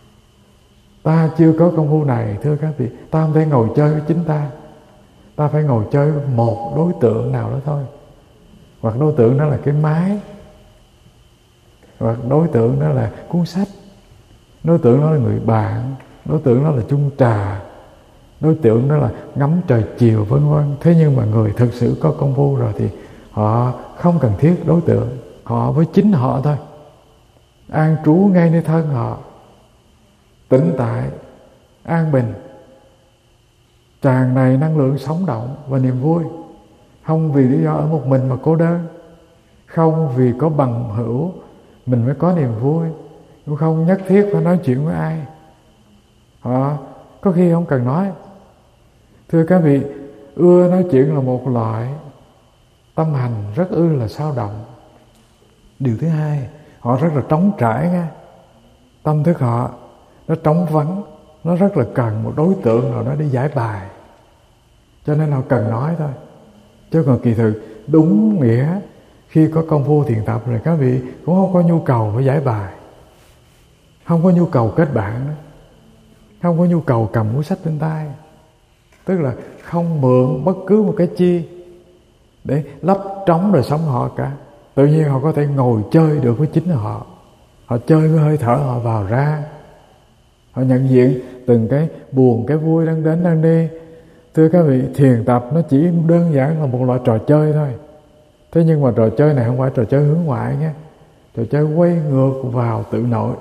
Ta chưa có công phu này, thưa các vị, ta không thể ngồi chơi với chính ta. Ta phải ngồi chơi với một đối tượng nào đó thôi. Hoặc đối tượng đó là cái máy, hoặc đối tượng đó là cuốn sách, đối tượng đó là người bạn, đối tượng đó là chung trà, đối tượng đó là ngắm trời chiều, vân vân. Thế nhưng mà người thực sự có công phu rồi thì họ không cần thiết đối tượng, họ với chính họ thôi, an trú ngay nơi thân họ, tĩnh tại, an bình, tràn đầy năng lượng sống động và niềm vui. Không vì lý do ở một mình mà cô đơn, không vì có bằng hữu mình mới có niềm vui, cũng không nhất thiết phải nói chuyện với ai. Họ có khi không cần nói. Thưa các vị, ưa nói chuyện là một loại, tâm hành rất ư là sao động. Điều thứ hai, họ rất là trống trải nha. Tâm thức họ nó trống vắng, nó rất là cần một đối tượng nào đó để giải bài, cho nên họ cần nói thôi. Chứ còn kỳ thực đúng nghĩa khi có công phu thiền tập rồi, các vị cũng không có nhu cầu phải giải bài, không có nhu cầu kết bạn nữa, không có nhu cầu cầm cuốn sách trên tay. Tức là không mượn bất cứ một cái chi để lấp trống đời sống họ cả. Tự nhiên họ có thể ngồi chơi được với chính họ. Họ chơi với hơi thở họ vào ra, họ nhận diện từng cái buồn, cái vui đang đến đang đi. Thưa các vị, thiền tập nó chỉ đơn giản là một loại trò chơi thôi. Thế nhưng mà trò chơi này không phải trò chơi hướng ngoại nhé, trò chơi quay ngược vào tự nội.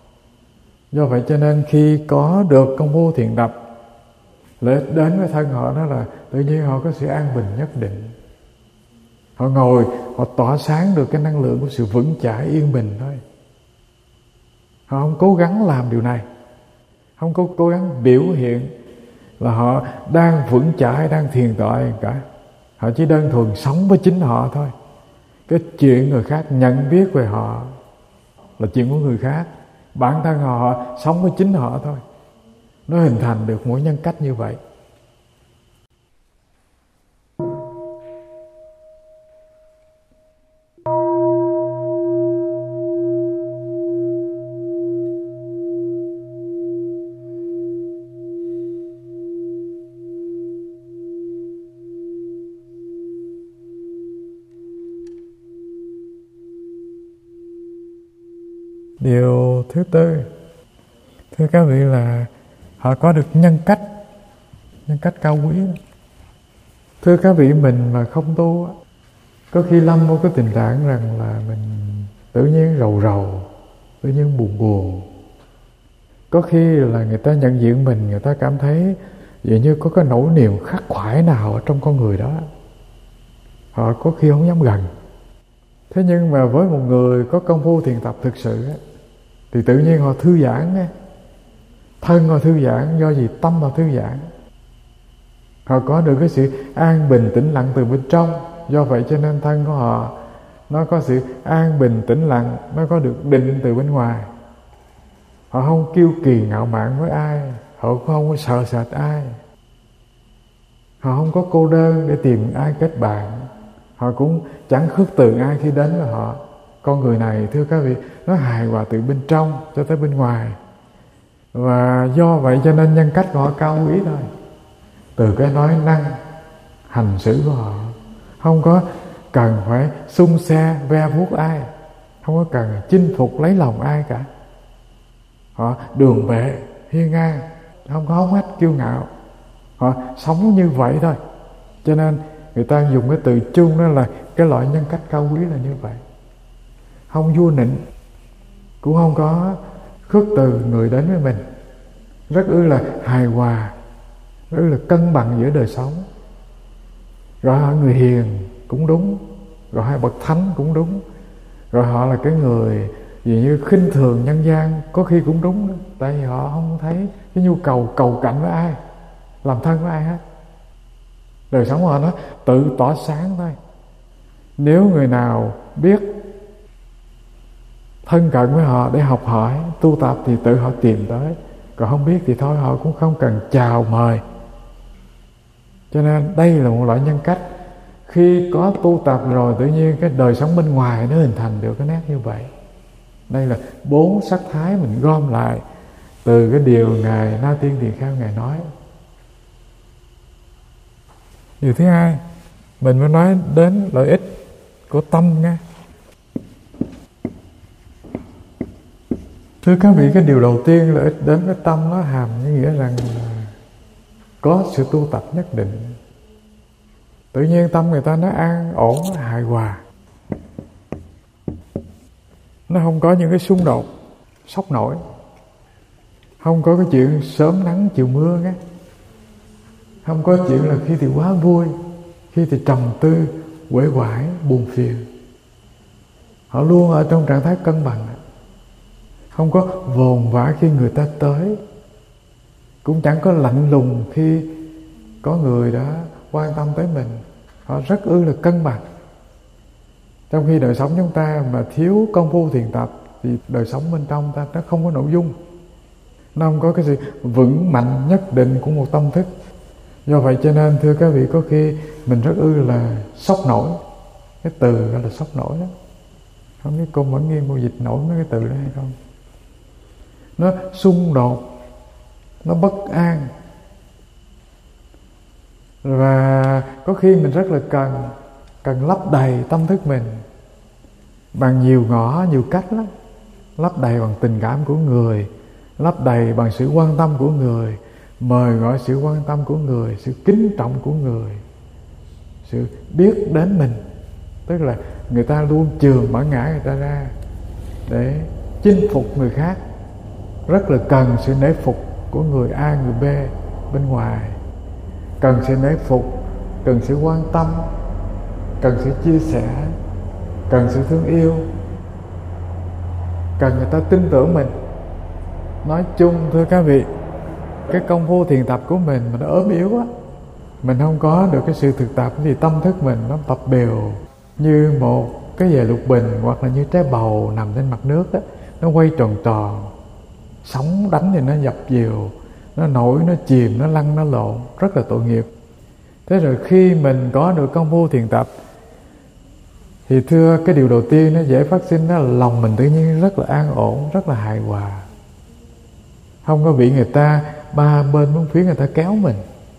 Do vậy cho nên khi có được công phu thiền tập, lợi ích đến với thân họ đó là tự nhiên họ có sự an bình nhất định. Họ ngồi, họ tỏa sáng được cái năng lượng của sự vững chãi yên bình thôi. Họ không cố gắng làm điều này, không có cố gắng biểu hiện là họ đang vững chãi, đang thiền tọa cả. Họ chỉ đơn thuần sống với chính họ thôi. Cái chuyện người khác nhận biết về họ là chuyện của người khác. Bản thân họ, họ sống với chính họ thôi. Nó hình thành được mỗi nhân cách như vậy. Điều thứ tư, thưa các vị, là họ có được nhân cách, nhân cách cao quý. Thưa các vị, mình mà không tu, có khi lâm vào cái tình trạng rằng là mình tự nhiên rầu rầu, tự nhiên buồn buồn. Có khi là người ta nhận diện mình, người ta cảm thấy vậy như có cái nỗi niềm khắc khoải nào ở trong con người đó, họ có khi không dám gần. Thế nhưng mà với một người có công phu thiền tập thực sự thì tự nhiên họ thư giãn nghe. Thân họ thư giãn, do gì tâm họ thư giãn. Họ có được cái sự an bình tĩnh lặng từ bên trong. Do vậy cho nên thân của họ nó có sự an bình tĩnh lặng, nó có được định từ bên ngoài. Họ không kiêu kỳ ngạo mạn với ai, họ cũng không có sợ sệt ai, họ không có cô đơn để tìm ai kết bạn, họ cũng chẳng khước từ ai khi đến với họ. Con người này, thưa các vị, nó hài hòa từ bên trong cho tới bên ngoài. Và do vậy cho nên nhân cách của họ cao quý thôi. Từ cái nói năng, hành xử của họ không có cần phải xung xe ve vuốt ai, không có cần chinh phục lấy lòng ai cả. Họ đường vệ, hiên ngang, không có hống hách kiêu ngạo. Họ sống như vậy thôi. Cho nên người ta dùng cái từ chung đó là cái loại nhân cách cao quý là như vậy. Không vua nịnh, cũng không có khước từ người đến với mình, rất ư là hài hòa, rất ư là cân bằng giữa đời sống. Gọi họ người hiền cũng đúng, gọi họ bậc thánh cũng đúng, gọi họ là cái người gì như khinh thường nhân gian có khi cũng đúng đó. Tại vì họ không thấy cái nhu cầu cầu cạnh với ai, làm thân với ai hết. Đời sống của họ nó tự tỏa sáng thôi. Nếu người nào biết thân cận với họ để học hỏi, tu tập thì tự họ tìm tới. Còn không biết thì thôi, họ cũng không cần chào mời. Cho nên đây là một loại nhân cách Khi có tu tập rồi tự nhiên cái đời sống bên ngoài nó hình thành được cái nét như vậy. Đây là bốn sắc thái mình gom lại từ cái điều Ngài Na Tiên Tỳ Kheo Ngài nói. Điều thứ hai, mình mới nói đến lợi ích của tâm nha. Thưa các vị, cái điều đầu tiên lợi ích đến cái tâm nó hàm nghĩa rằng có sự tu tập nhất định. Tự nhiên tâm người ta nó an ổn, nó hài hòa, nó không có những cái xung đột sốc nổi, không có cái chuyện sớm nắng chiều mưa nghe, không có chuyện là khi thì quá vui, khi thì trầm tư, uể oải, buồn phiền. Họ luôn ở trong trạng thái cân bằng, không có vồn vã khi người ta tới, cũng chẳng có lạnh lùng khi có người đã quan tâm tới mình. Họ rất ư là cân bằng. Trong khi đời sống chúng ta mà thiếu công phu thiền tập thì đời sống bên trong ta nó không có nội dung, nó không có cái sự vững mạnh nhất định của một tâm thức. Do vậy cho nên thưa các vị, có khi mình rất ư là sốc nổi. Cái từ gọi là sốc nổi đó, không biết cô Mẫn Nghiên cô dịch nổi mấy cái từ đó hay không. Nó xung đột, nó bất an, và có khi mình rất là cần cần lấp đầy tâm thức mình bằng nhiều ngõ, nhiều cách lắm. Lấp đầy bằng tình cảm của người, lấp đầy bằng sự quan tâm của người, mời gọi sự quan tâm của người, sự kính trọng của người, sự biết đến mình. Tức là người ta luôn chườm bản ngã người ta ra để chinh phục người khác. Rất là cần sự nể phục của người A, người B bên ngoài. Cần sự nể phục, cần sự quan tâm, cần sự chia sẻ, cần sự thương yêu, cần người ta tin tưởng mình. Nói chung thưa các vị, cái công phu thiền tập của mình mà nó ốm yếu á, mình không có được cái sự thực tập thì tâm thức mình nó tập bèo như một cái dề lục bình, hoặc là như trái bầu nằm trên mặt nước á, nó quay tròn tròn, sóng đánh thì nó dập dìu, nó nổi, nó chìm, nó lăn, nó lộn, rất là tội nghiệp. Thế rồi khi mình có được công phu thiền tập thì thưa, cái điều đầu tiên nó dễ phát sinh đó là lòng mình tự nhiên rất là an ổn, rất là hài hòa, không có bị người ta ba bên bốn phía người ta kéo mình.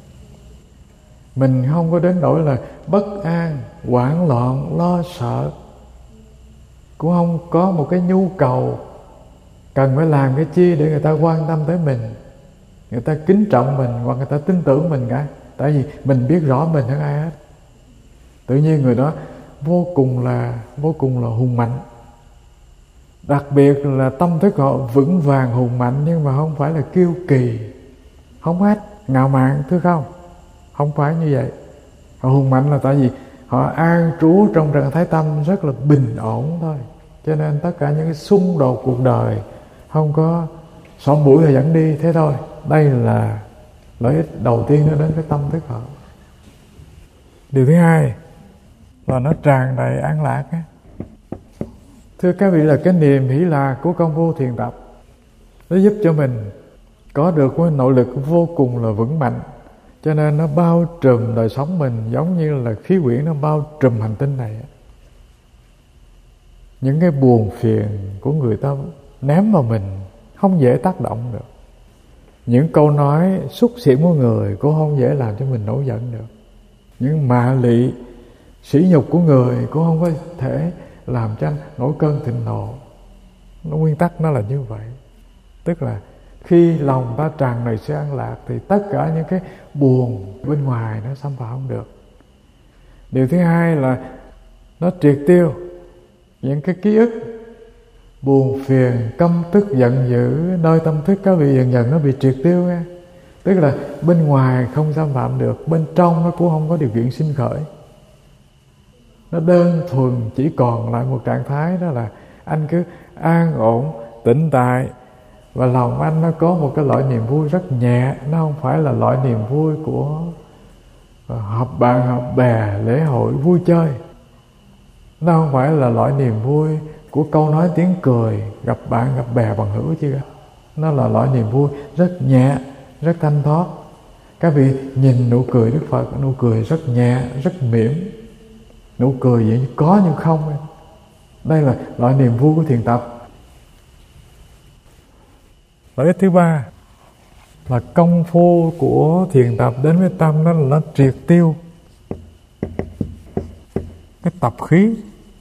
Mình không có đến nỗi là bất an, hoảng loạn, lo sợ, cũng không có một cái nhu cầu cần phải làm cái chi để người ta quan tâm tới mình, người ta kính trọng mình hoặc người ta tin tưởng mình cả. Tại vì mình biết rõ mình hơn ai hết. Tự nhiên người đó vô cùng là vô cùng là hùng mạnh. Đặc biệt là tâm thức họ vững vàng hùng mạnh, nhưng mà không phải là kiêu kỳ, hống hách, ngạo mạn, thưa không? Không phải như vậy. Họ hùng mạnh là tại vì họ an trú trong trạng thái tâm rất là bình ổn thôi. Cho nên tất cả những cái xung đột cuộc đời không có xỏ mũi rồi dẫn đi, thế thôi. Đây là lợi ích đầu tiên nó đến cái tâm thức họ. Điều thứ hai là nó tràn đầy an lạc á. Thưa các vị, là cái niềm hỷ lạc của công phu thiền tập, nó giúp cho mình có được cái nội lực vô cùng là vững mạnh. Cho nên nó bao trùm đời sống mình giống như là khí quyển nó bao trùm hành tinh này. Những cái buồn phiền của người ta ném vào mình không dễ tác động được. Những câu nói xúc xỉm của người cũng không dễ làm cho mình nổi giận được. Những mạ lị, sỉ nhục của người cũng không có thể làm cho nổi cơn thịnh nộ. Nó nguyên tắc nó là như vậy. Tức là khi lòng ta tràn đầy sự an lạc thì tất cả những cái buồn bên ngoài nó xâm phạm không được. Điều thứ hai là nó triệt tiêu những cái ký ức buồn phiền, căm tức, giận dữ nơi tâm thức các vị dần dần nó bị triệt tiêu nha. Tức là bên ngoài không xâm phạm được, bên trong nó cũng không có điều kiện sinh khởi. Nó đơn thuần chỉ còn lại một trạng thái, đó là anh cứ an ổn, tĩnh tại, và lòng anh nó có một cái loại niềm vui rất nhẹ. Nó không phải là loại niềm vui của họp bạn, họp bè, lễ hội, vui chơi. Nó không phải là loại niềm vui của câu nói tiếng cười, gặp bạn, gặp bè, bằng hữu chứ. Nó là loại niềm vui rất nhẹ, rất thanh thoát. Các vị nhìn nụ cười Đức Phật, nụ cười rất nhẹ, rất mỉm, Nụ cười vậy có nhưng không. Đây là loại niềm vui của thiền tập. Lợi ích thứ ba là công phu của thiền tập đến với tâm, đó là nó triệt tiêu cái tập khí,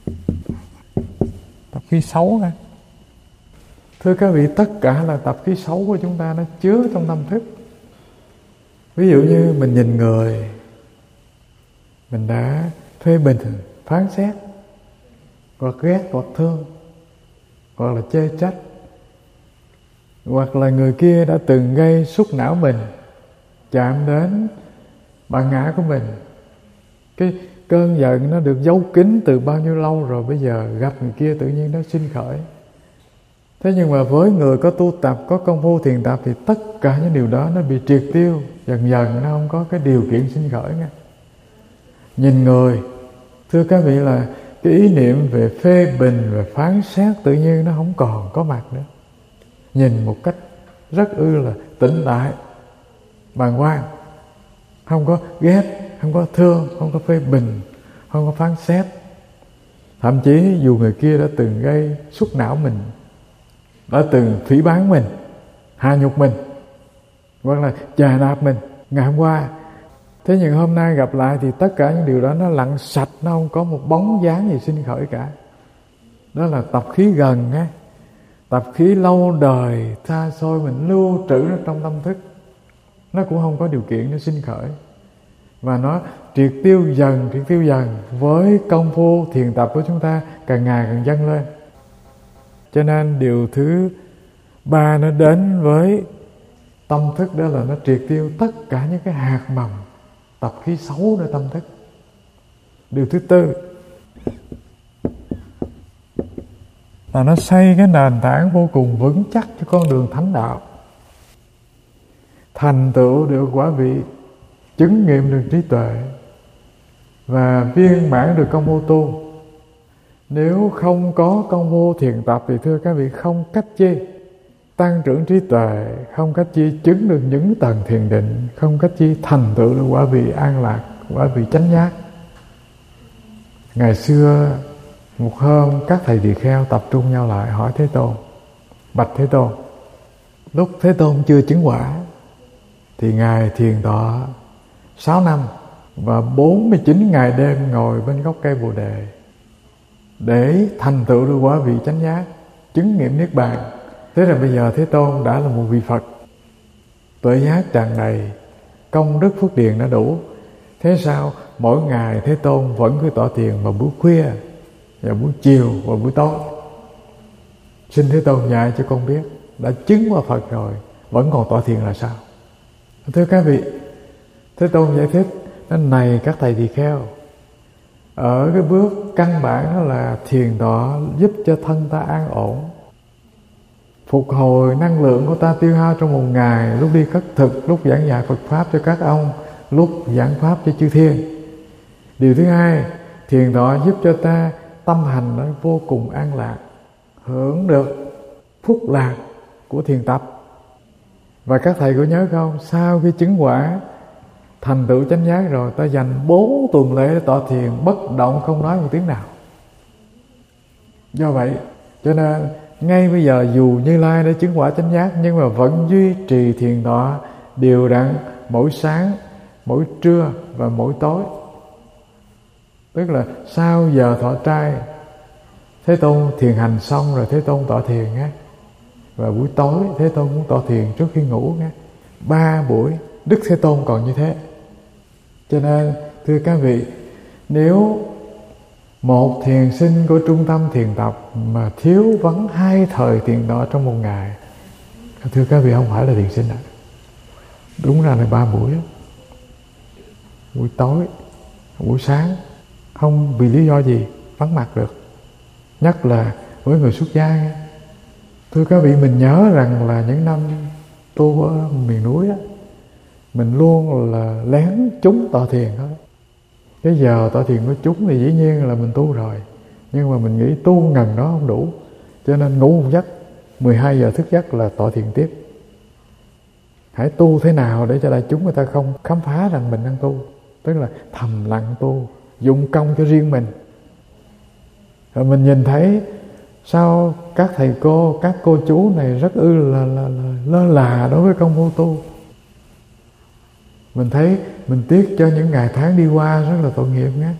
tập khí xấu này. Thưa các vị, tất cả là tập khí xấu của chúng ta nó chứa trong tâm thức. Ví dụ như mình nhìn người, mình đã phê bình, phán xét, hoặc ghét, hoặc thương, hoặc là chê trách, hoặc là người kia đã từng gây xúc não mình, chạm đến bản ngã của mình. Cái cơn giận nó được giấu kín từ bao nhiêu lâu rồi, bây giờ gặp người kia tự nhiên nó sinh khởi. Thế nhưng mà với người có tu tập, có công phu thiền tập thì tất cả những điều đó nó bị triệt tiêu, dần dần nó không có cái điều kiện sinh khởi nha. Nhìn người, thưa các vị, là cái ý niệm về phê bình và phán xét tự nhiên nó không còn có mặt nữa. Nhìn một cách rất ư là tĩnh tại, bàng hoàng, không có ghét, không có thương, không có phê bình, không có phán xét. Thậm chí dù người kia đã từng gây xúc não mình, đã từng phỉ báng mình, hạ nhục mình, hoặc là chà đạp mình ngày hôm qua, thế nhưng hôm nay gặp lại thì tất cả những điều đó nó lặn sạch, nó không có một bóng dáng gì sinh khởi cả. Đó là tập khí gần á, tập khí lâu đời xa xôi mình lưu trữ nó trong tâm thức, nó cũng không có điều kiện nó sinh khởi, và nó triệt tiêu dần, triệt tiêu dần với công phu thiền tập của chúng ta càng ngày càng dâng lên. Cho nên điều thứ ba nó đến với tâm thức, đó là nó triệt tiêu tất cả những cái hạt mầm tập khí xấu nơi tâm thức. Điều thứ tư là nó xây cái nền tảng vô cùng vững chắc cho con đường thánh đạo, thành tựu được quả vị, chứng nghiệm được trí tuệ và viên mãn được công phu tu. Nếu không có công phu thiền tập thì thưa các vị, không cách chi tăng trưởng trí tuệ, không cách chi chứng được những tầng thiền định, không cách chi thành tựu được quả vị an lạc, quả vị chánh giác. Ngày xưa một hôm các thầy tỳ kheo tập trung nhau lại hỏi Thế Tôn: bạch Thế Tôn, lúc Thế Tôn chưa chứng quả thì ngài thiền tọa sáu năm và bốn mươi chín ngày đêm ngồi bên gốc cây Bồ Đề để thành tựu được quả vị chánh giác, chứng nghiệm niết bàn. Thế là bây giờ Thế Tôn đã là một vị Phật, tuệ giác tràn đầy, công đức phước điền đã đủ. Thế sao mỗi ngày Thế Tôn vẫn cứ tọa thiền vào buổi khuya và buổi chiều và buổi tối? Xin Thế Tôn dạy cho con biết, đã chứng qua Phật rồi vẫn còn tọa thiền là sao? Thưa các vị, Thế Tôn giải thích: nên này các thầy tỳ kheo, ở cái bước căn bản đó là thiền tọa giúp cho thân ta an ổn, phục hồi năng lượng của ta tiêu hao trong một ngày, lúc đi khất thực, lúc giảng dạy Phật Pháp cho các ông, lúc giảng Pháp cho chư thiên. Điều thứ hai, thiền tọa giúp cho ta tâm hành nó vô cùng an lạc, hưởng được phúc lạc của thiền tập. Và các thầy có nhớ không, sau khi chứng quả thành tựu chánh giác rồi, ta dành bốn tuần lễ để tọa thiền bất động, không nói một tiếng nào. Do vậy cho nên ngay bây giờ dù Như Lai đã chứng quả chánh giác, nhưng mà vẫn duy trì thiền tọa đều đặn mỗi sáng, mỗi trưa và mỗi tối. Tức là sau giờ thọ trai, Thế Tôn thiền hành xong rồi Thế Tôn tọa thiền á, và buổi tối Thế Tôn cũng tọa thiền trước khi ngủ á. Ba buổi Đức Thế Tôn còn như thế. Cho nên thưa các vị, nếu một thiền sinh của trung tâm thiền tập mà thiếu vắng hai thời thiền tọa trong một ngày, thưa các vị, không phải là thiền sinh ạ. Đúng ra là ba buổi, buổi tối, buổi sáng, không vì lý do gì vắng mặt được. Nhất là với người xuất gia. Thưa các vị, mình nhớ rằng là những năm tu ở miền núi đó, mình luôn là lén trúng tọa thiền thôi. Cái giờ tọa thiền có trúng thì dĩ nhiên là mình tu rồi, nhưng mà mình nghĩ tu ngần đó không đủ, cho nên ngủ một giấc, mười hai giờ thức giấc là tọa thiền tiếp. Hãy tu thế nào để cho đại chúng người ta không khám phá rằng mình đang tu, tức là thầm lặng tu, dụng công cho riêng mình. Rồi mình nhìn thấy sao các thầy cô, các cô chú này rất ư là, là, là lơ là đối với công phu tu. Mình thấy mình tiếc cho những ngày tháng đi qua rất là tội nghiệp nhé.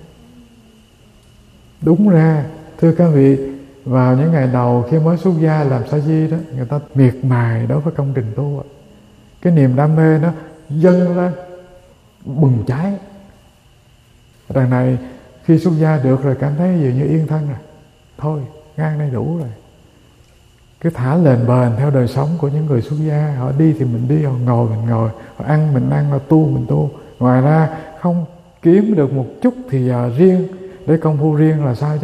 Đúng ra thưa các vị, vào những ngày đầu khi mới xuất gia làm sa di đó, người ta miệt mài đối với công trình tu. Cái niềm đam mê nó dâng lên bừng cháy. Đằng này khi xuất gia được rồi cảm thấy dường như yên thân rồi, thôi ngang đây đủ rồi, cứ thả lềnh bềnh theo đời sống của những người xuất gia. Họ đi thì mình đi, họ ngồi mình ngồi, họ ăn mình ăn, họ tu mình tu. Ngoài ra không kiếm được một chút thì giờ riêng để công phu riêng là sao chứ.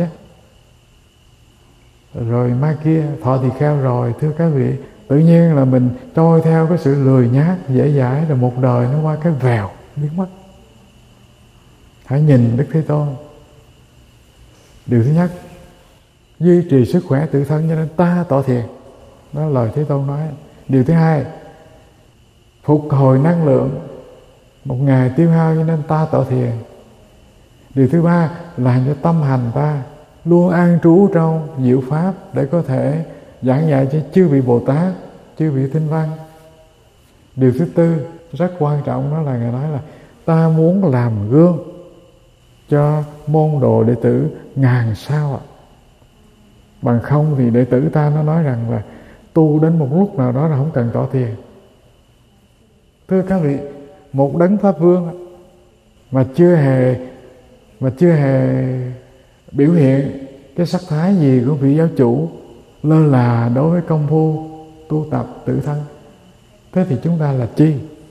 Rồi mai kia thọ thì kheo rồi, thưa các vị, tự nhiên là mình trôi theo cái sự lười nhác dễ dãi, rồi một đời nó qua cái vèo biến mất. Hãy nhìn Đức Thế Tôn. Điều thứ nhất, duy trì sức khỏe tự thân cho nên ta tọa thiền. Đó là lời Thế Tôn nói. Điều thứ hai, phục hồi năng lượng, một ngày tiêu hao cho nên ta tọa thiền. Điều thứ ba, làm cho tâm hành ta luôn an trú trong diệu pháp để có thể giảng dạy cho chư vị Bồ Tát, chư vị Tinh Văn. Điều thứ tư rất quan trọng, đó là Ngài nói là ta muốn làm gương cho môn đồ đệ tử ngàn sao ạ. Bằng không thì đệ tử ta nó nói rằng là tu đến một lúc nào đó là không cần tọa thiền. Thưa các vị, một đấng Pháp Vương mà chưa hề mà chưa hề biểu hiện cái sắc thái gì của vị giáo chủ lơ là đối với công phu tu tập tự thân, thế thì chúng ta là chi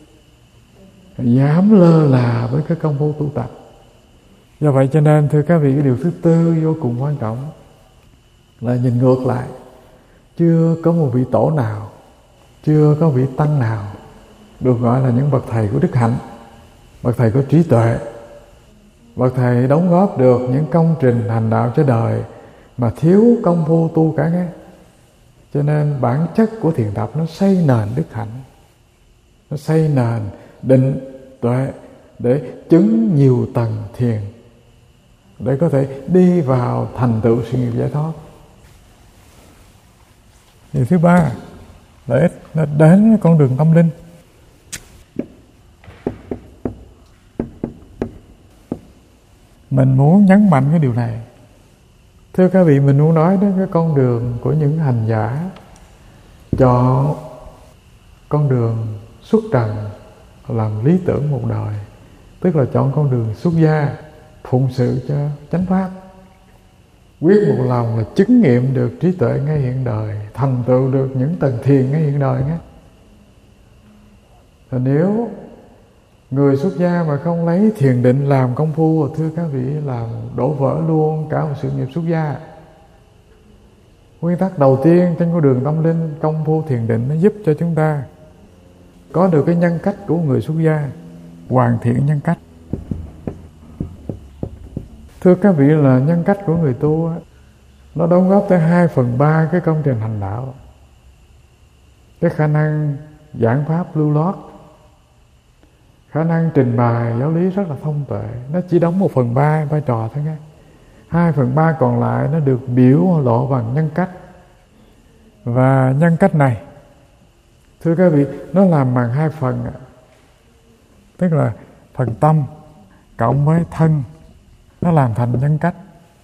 dám lơ là với cái công phu tu tập. Do vậy cho nên thưa các vị, cái điều thứ tư vô cùng quan trọng là nhìn ngược lại. Chưa có một vị tổ nào, chưa có vị tăng nào được gọi là những bậc thầy của đức hạnh, bậc thầy có trí tuệ, bậc thầy đóng góp được những công trình hành đạo cho đời mà thiếu công phu tu cả nghe. Cho nên bản chất của thiền tập nó xây nền đức hạnh, nó xây nền định tuệ để chứng nhiều tầng thiền, để có thể đi vào thành tựu sự nghiệp giải thoát. Điều thứ ba, lợi ích nó đến với con đường tâm linh. Mình muốn nhấn mạnh cái điều này. Thưa các vị, mình muốn nói đến cái con đường của những hành giả chọn con đường xuất trần làm lý tưởng một đời, tức là chọn con đường xuất gia, phụng sự cho chánh pháp, quyết một lòng là chứng nghiệm được trí tuệ ngay hiện đời, thành tựu được những tầng thiền ngay hiện đời nhé. Và nếu người xuất gia mà không lấy thiền định làm công phu, thưa các vị, làm đổ vỡ luôn cả một sự nghiệp xuất gia. Nguyên tắc đầu tiên trên con đường tâm linh, công phu thiền định nó giúp cho chúng ta có được cái nhân cách của người xuất gia, hoàn thiện nhân cách. Thưa các vị, là nhân cách của người tu nó đóng góp tới hai phần ba cái công trình hành đạo. Cái khả năng giảng pháp lưu loát, khả năng trình bày giáo lý rất là thông tuệ, nó chỉ đóng một phần ba vai trò thôi nghe. Hai phần ba còn lại nó được biểu lộ bằng nhân cách. Và nhân cách này, thưa các vị, nó làm bằng hai phần, tức là phần tâm cộng với thân, nó làm thành nhân cách.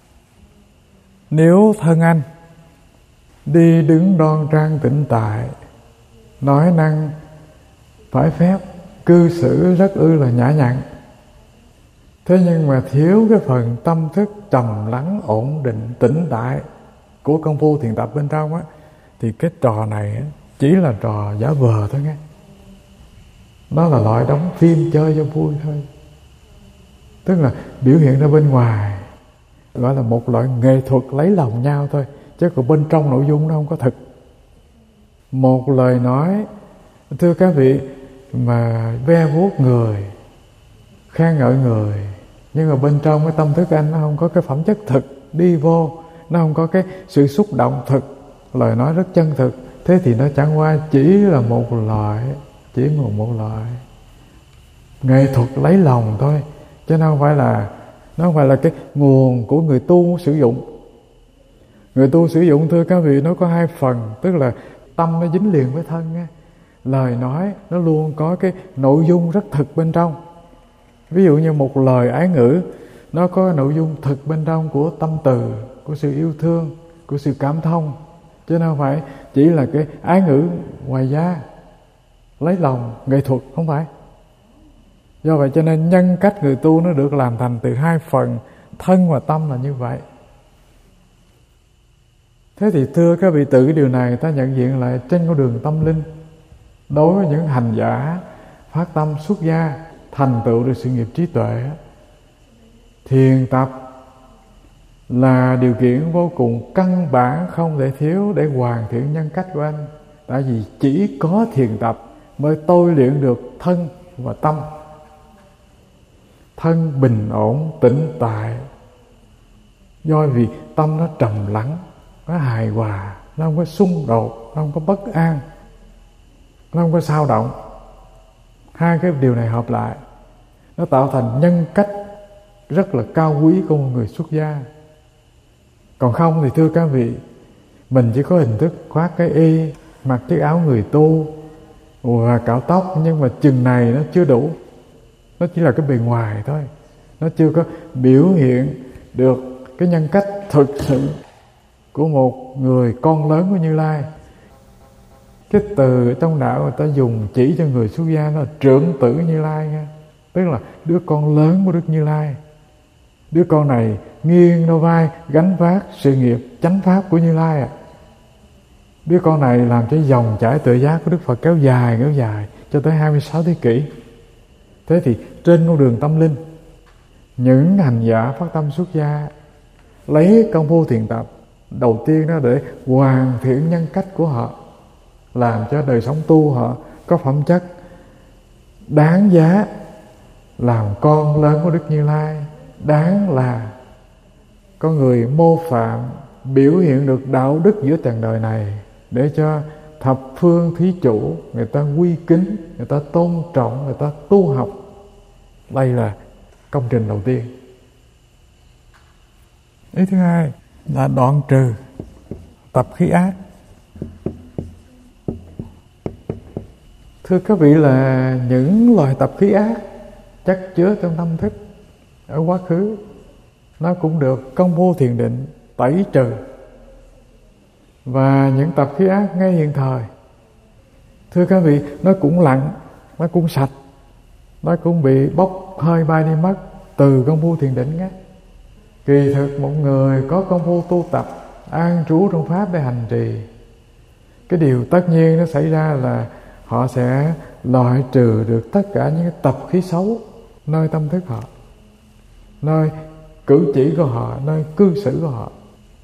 Nếu thân anh đi đứng đoan trang tĩnh tại, nói năng phải phép, cư xử rất ư là nhã nhặn, thế nhưng mà thiếu cái phần tâm thức trầm lắng, ổn định, tĩnh tại của công phu thiền tập bên trong á, thì cái trò này á, chỉ là trò giả vờ thôi nghe. Nó là loại đóng phim chơi cho vui thôi, tức là biểu hiện ra bên ngoài, gọi là một loại nghệ thuật lấy lòng nhau thôi, chứ còn bên trong nội dung nó không có thực. Một lời nói, thưa các vị, mà ve vuốt người, khen ngợi người, nhưng mà bên trong cái tâm thức anh nó không có cái phẩm chất thực đi vô, nó không có cái sự xúc động thực, lời nói rất chân thực, thế thì nó chẳng qua chỉ là một loại, chỉ một một loại nghệ thuật lấy lòng thôi, chứ nó không phải là nó không phải là cái nguồn của người tu sử dụng. Người tu sử dụng, thưa các vị, nó có hai phần, tức là tâm nó dính liền với thân á. Lời nói nó luôn có cái nội dung rất thực bên trong. Ví dụ như một lời ái ngữ, nó có nội dung thực bên trong của tâm từ, của sự yêu thương, của sự cảm thông, chứ không phải chỉ là cái ái ngữ ngoài da, lấy lòng, nghệ thuật, không phải. Do vậy cho nên nhân cách người tu nó được làm thành từ hai phần, thân và tâm là như vậy. Thế thì thưa các vị, từ cái điều này ta nhận diện lại trên con đường tâm linh, đối với những hành giả phát tâm xuất gia, thành tựu được sự nghiệp trí tuệ, thiền tập là điều kiện vô cùng căn bản không thể thiếu để hoàn thiện nhân cách của anh. Tại vì chỉ có thiền tập mới tôi luyện được thân và tâm. Thân bình ổn, tĩnh tại, do vì tâm nó trầm lắng, nó hài hòa, nó không có xung đột, nó không có bất an, nó không có xao động. Hai cái điều này hợp lại, nó tạo thành nhân cách rất là cao quý của một người xuất gia. Còn không thì thưa các vị, mình chỉ có hình thức khoác cái y, mặc chiếc áo người tu và cạo tóc, nhưng mà chừng này nó chưa đủ. Nó chỉ là cái bề ngoài thôi, nó chưa có biểu hiện được cái nhân cách thực sự của một người con lớn của Như Lai. Cái từ trong đạo người ta dùng chỉ cho người xuất gia là trưởng tử Như Lai nha. Tức là đứa con lớn của Đức Như Lai. Đứa con này nghiêng đôi vai gánh vác sự nghiệp chánh pháp của Như Lai à. Đứa con này làm cho dòng chảy tự giác của Đức Phật kéo dài kéo dài cho tới hai mươi sáu thế kỷ. Thế thì trên con đường tâm linh, những hành giả phát tâm xuất gia lấy công phu thiền tập đầu tiên đó để hoàn thiện nhân cách của họ, làm cho đời sống tu họ có phẩm chất đáng giá làm con lớn của Đức Như Lai, đáng là có người mô phạm, biểu hiện được đạo đức giữa trần đời này, để cho thập phương thí chủ người ta quy kính, người ta tôn trọng, người ta tu học. Đây là công trình đầu tiên. Ý thứ hai là đoạn trừ tập khí ác. Thưa các vị, là những loài tập khí ác chắc chứa trong tâm thức ở quá khứ, nó cũng được công phu thiền định tẩy trừ. Và những tập khí ác ngay hiện thời, thưa các vị, nó cũng lặng, nó cũng sạch, nó cũng bị bốc hơi bay đi mất từ công phu thiền định. Kỳ thực một người có công phu tu tập, an trú trong pháp để hành trì, cái điều tất nhiên nó xảy ra là họ sẽ loại trừ được tất cả những cái tập khí xấu nơi tâm thức họ, nơi cử chỉ của họ, nơi cư xử của họ.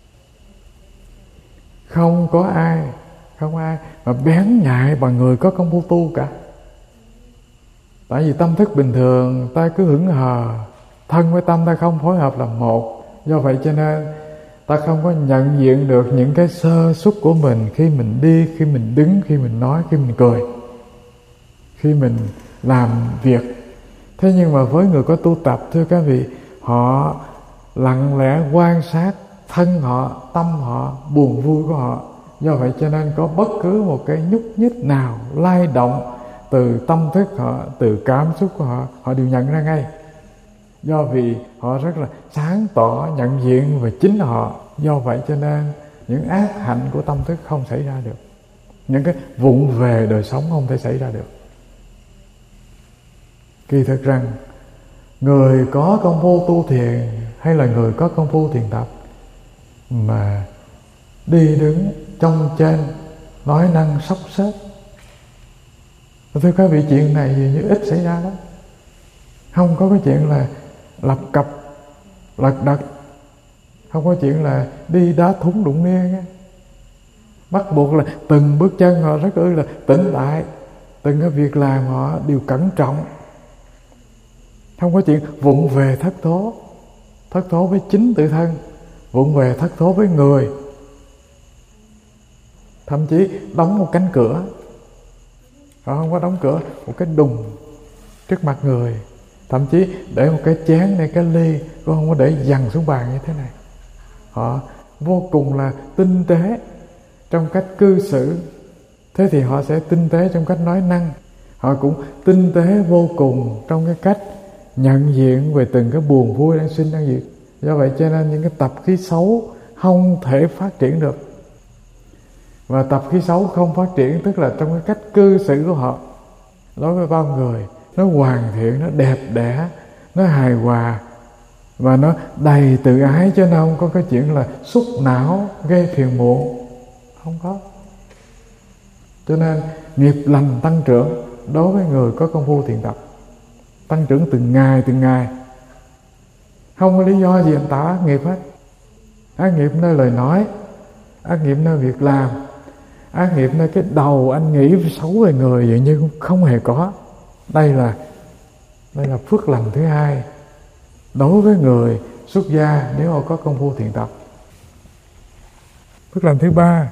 Không có ai, không ai mà bén nhạy bằng người có công phu tu cả. Tại vì tâm thức bình thường ta cứ hững hờ, thân với tâm ta không phối hợp là một. Do vậy cho nên ta không có nhận diện được những cái sơ suất của mình khi mình đi, khi mình đứng, khi mình nói, khi mình cười, khi mình làm việc. Thế nhưng mà với người có tu tập, thưa các vị, họ lặng lẽ quan sát thân họ, tâm họ, buồn vui của họ. Do vậy cho nên có bất cứ một cái nhúc nhích nào lay động từ tâm thức họ, từ cảm xúc của họ, họ đều nhận ra ngay. Do vì họ rất là sáng tỏ nhận diện về chính họ. Do vậy cho nên những ác hạnh của tâm thức không xảy ra được, những cái vụng về đời sống không thể xảy ra được. Kỳ thực rằng người có công phu tu thiền hay là người có công phu thiền tập mà đi đứng trong trên, nói năng sóc sết, thưa các vị, chuyện này dường như ít xảy ra lắm. Không có cái chuyện là lập cập lật đật, không có chuyện là đi đá thúng đụng nia. Bắt buộc là từng bước chân họ rất ư là tĩnh tại, từng cái việc làm họ đều cẩn trọng. Không có chuyện vụng về thất thố, thất thố với chính tự thân, vụng về thất thố với người. Thậm chí đóng một cánh cửa, họ không có đóng cửa, một cái đùng trước mặt người, Thậm chí để một cái chén này, cái ly cũng không có để dằn xuống bàn như thế này. Họ vô cùng là tinh tế trong cách cư xử. Thế thì họ sẽ tinh tế trong cách nói năng. Họ cũng tinh tế vô cùng trong cái cách nhận diện về từng cái buồn vui đang sinh đang diệt. Do vậy cho nên những cái tập khí xấu không thể phát triển được. Và tập khí xấu không phát triển tức là trong cái cách cư xử của họ đối với bao người, nó hoàn thiện, nó đẹp đẽ, nó hài hòa và nó đầy tự ái, chứ nó không có cái chuyện là xúc não gây phiền muộn, không có. Cho nên nghiệp lành tăng trưởng đối với người có công phu thiền tập, tăng trưởng từng ngày từng ngày, không có lý do gì anh tạo ác nghiệp hết. Ác nghiệp nơi lời nói, ác nghiệp nơi việc làm, ác nghiệp nơi cái đầu anh nghĩ xấu về người, vậy như không hề có. Đây là đây là phước lành thứ hai đối với người xuất gia nếu họ có công phu thiền tập. Phước lành thứ ba,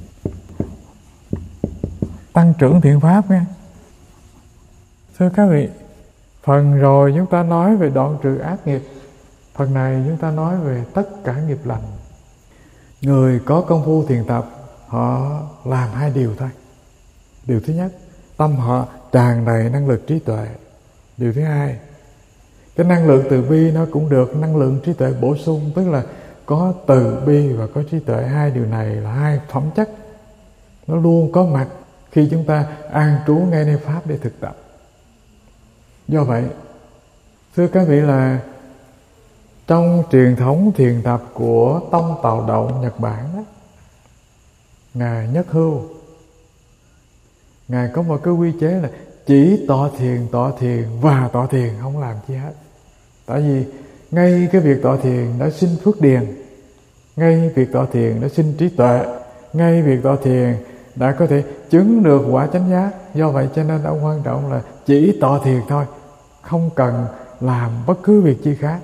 tăng trưởng thiện pháp nha. Thưa các vị, phần rồi chúng ta nói về đoạn trừ ác nghiệp, phần này chúng ta nói về tất cả nghiệp lành. Người có công phu thiền tập họ làm hai điều thôi. Điều thứ nhất, tâm họ tràn đầy năng lực trí tuệ. Điều thứ hai, cái năng lượng từ bi nó cũng được năng lượng trí tuệ bổ sung, tức là có từ bi và có trí tuệ. Hai điều này là hai phẩm chất, nó luôn có mặt khi chúng ta an trú ngay nơi pháp để thực tập. Do vậy, thưa các vị, là trong truyền thống thiền tập của Tông Tào Động Nhật Bản đó, Ngài Nhất Hưu, Ngài có một cái quy chế là chỉ tọa thiền, tọa thiền và tọa thiền, không làm chi hết. Tại vì ngay cái việc tọa thiền đã sinh phước điền, ngay việc tọa thiền đã sinh trí tuệ, ngay việc tọa thiền đã có thể chứng được quả chánh giác. Do vậy cho nên ông quan trọng là chỉ tọa thiền thôi, không cần làm bất cứ việc chi khác.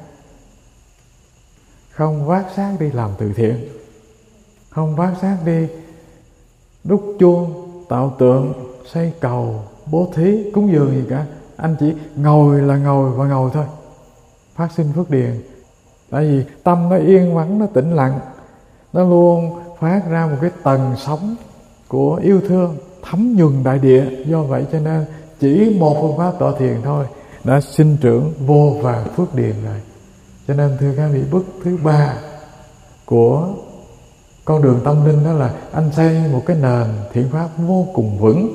Không vác xác đi làm từ thiện, không vác xác đi đúc chuông, tạo tượng, xây cầu, bố thí, cúng dường gì cả. Anh chỉ ngồi là ngồi và ngồi thôi, phát sinh phước điền. Tại vì tâm nó yên vắng, nó tĩnh lặng, nó luôn phát ra một cái tầng sóng của yêu thương thấm nhuần đại địa. Do vậy cho nên chỉ một phương pháp tọa thiền thôi đã sinh trưởng vô vàn phước điền rồi. Cho nên thưa các vị, bước thứ ba của con đường tâm linh đó là anh xây một cái nền thiện pháp vô cùng vững.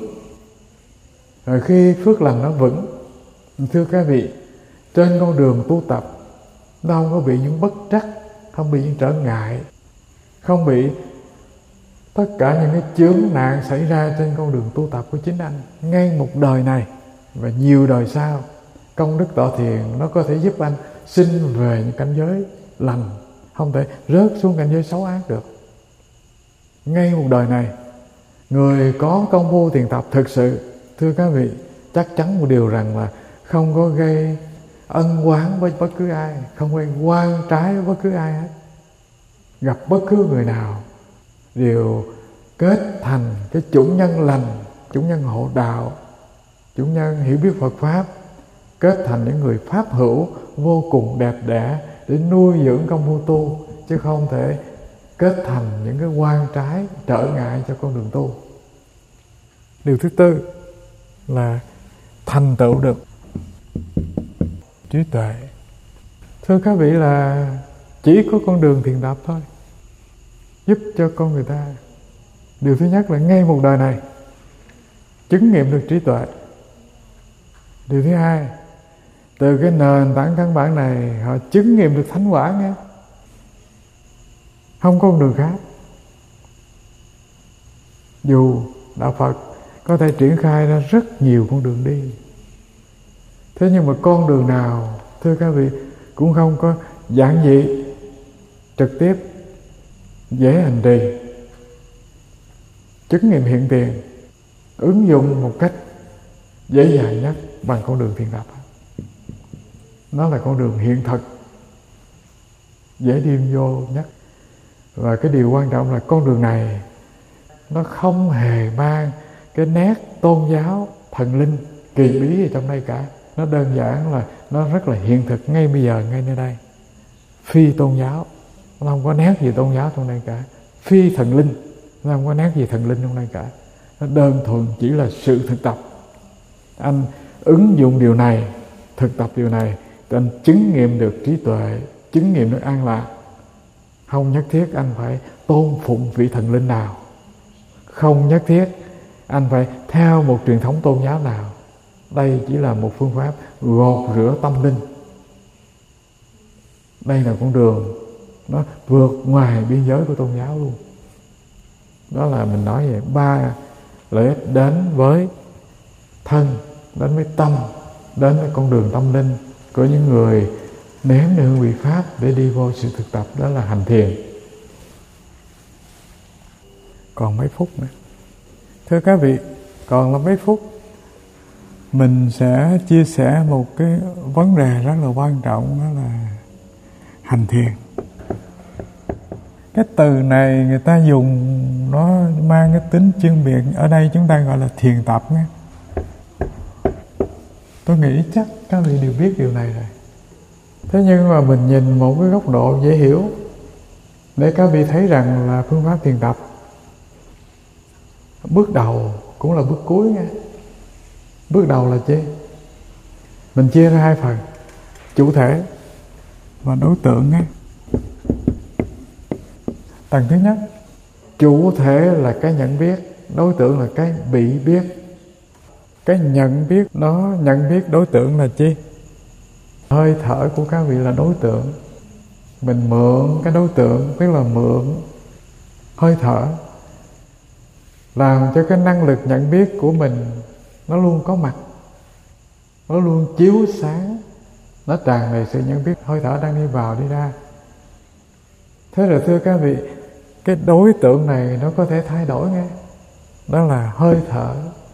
Rồi khi phước lành nó vững, thưa các vị, trên con đường tu tập nó không có bị những bất trắc, không bị những trở ngại, không bị tất cả những cái chướng nạn xảy ra trên con đường tu tập của chính anh. Ngay một đời này và nhiều đời sau, công đức tọa thiền nó có thể giúp anh sinh về những cảnh giới lành, không thể rớt xuống cảnh giới xấu ác được. Ngay một đời này, người có công phu thiền tập thực sự, thưa các vị, chắc chắn một điều rằng là không có gây ân oán với bất cứ ai, không gây oan trái với bất cứ ai hết. Gặp bất cứ người nào đều kết thành cái chủng nhân lành, chủng nhân hộ đạo, chủng nhân hiểu biết Phật Pháp, kết thành những người pháp hữu vô cùng đẹp đẽ để nuôi dưỡng công phu tu, chứ không thể kết thành những cái oan trái trở ngại cho con đường tu. Điều thứ tư là thành tựu được trí tuệ. Thưa các vị, là chỉ có con đường thiền tập thôi giúp cho con người ta, điều thứ nhất là ngay một đời này chứng nghiệm được trí tuệ. Điều thứ hai, từ cái nền tảng căn bản này họ chứng nghiệm được thánh quả nghe. Không có con đường khác. Dù đạo Phật có thể triển khai ra rất nhiều con đường đi, thế nhưng mà con đường nào, thưa các vị, cũng không có giản dị, trực tiếp, dễ hành trì, chứng nghiệm hiện tiền, ứng dụng một cách dễ dàng nhất bằng con đường thiền tập. Nó là con đường hiện thực, dễ đi vô nhất. Và cái điều quan trọng là con đường này nó không hề mang cái nét tôn giáo, thần linh, kỳ bí ở trong đây cả. nó đơn giản là nó rất là hiện thực ngay bây giờ, ngay nơi đây. Phi tôn giáo, nó không có nét gì tôn giáo trong đây cả. Phi thần linh, nó không có nét gì thần linh trong đây cả. Nó đơn thuần chỉ là sự thực tập. Anh ứng dụng điều này, thực tập điều này, thì anh chứng nghiệm được trí tuệ, chứng nghiệm được an lạc. Không nhất thiết anh phải tôn phụng vị thần linh nào, không nhất thiết anh phải theo một truyền thống tôn giáo nào. Đây chỉ là một phương pháp gột rửa tâm linh. Đây là con đường nó vượt ngoài biên giới của tôn giáo luôn. Đó là mình nói về ba lợi ích đến với thân, đến với tâm, đến với con đường tâm linh của những người nếm được hương vị pháp để đi vô sự thực tập, đó là hành thiền. Còn mấy phút nữa. Thưa các vị, còn là mấy phút, mình sẽ chia sẻ một cái vấn đề rất là quan trọng, đó là hành thiền. Cái từ này người ta dùng nó mang cái tính chuyên biệt, ở đây chúng ta gọi là thiền tập nghe. Tôi nghĩ chắc các vị đều biết điều này rồi. Thế nhưng mà mình nhìn một cái góc độ dễ hiểu để các vị thấy rằng là phương pháp thiền tập, bước đầu cũng là bước cuối nghe. Bước đầu là chi? Mình chia ra hai phần, chủ thể và đối tượng nghe. Tầng thứ nhất, chủ thể là cái nhận biết, đối tượng là cái bị biết. Cái nhận biết đó, nhận biết đối tượng là chi? Hơi thở của các vị là đối tượng. Mình mượn cái đối tượng, tức là mượn hơi thở, làm cho cái năng lực nhận biết của mình nó luôn có mặt, nó luôn chiếu sáng, nó tràn đầy sự nhận biết hơi thở đang đi vào đi ra. Thế rồi thưa các vị, cái đối tượng này nó có thể thay đổi nghe. Đó là hơi thở.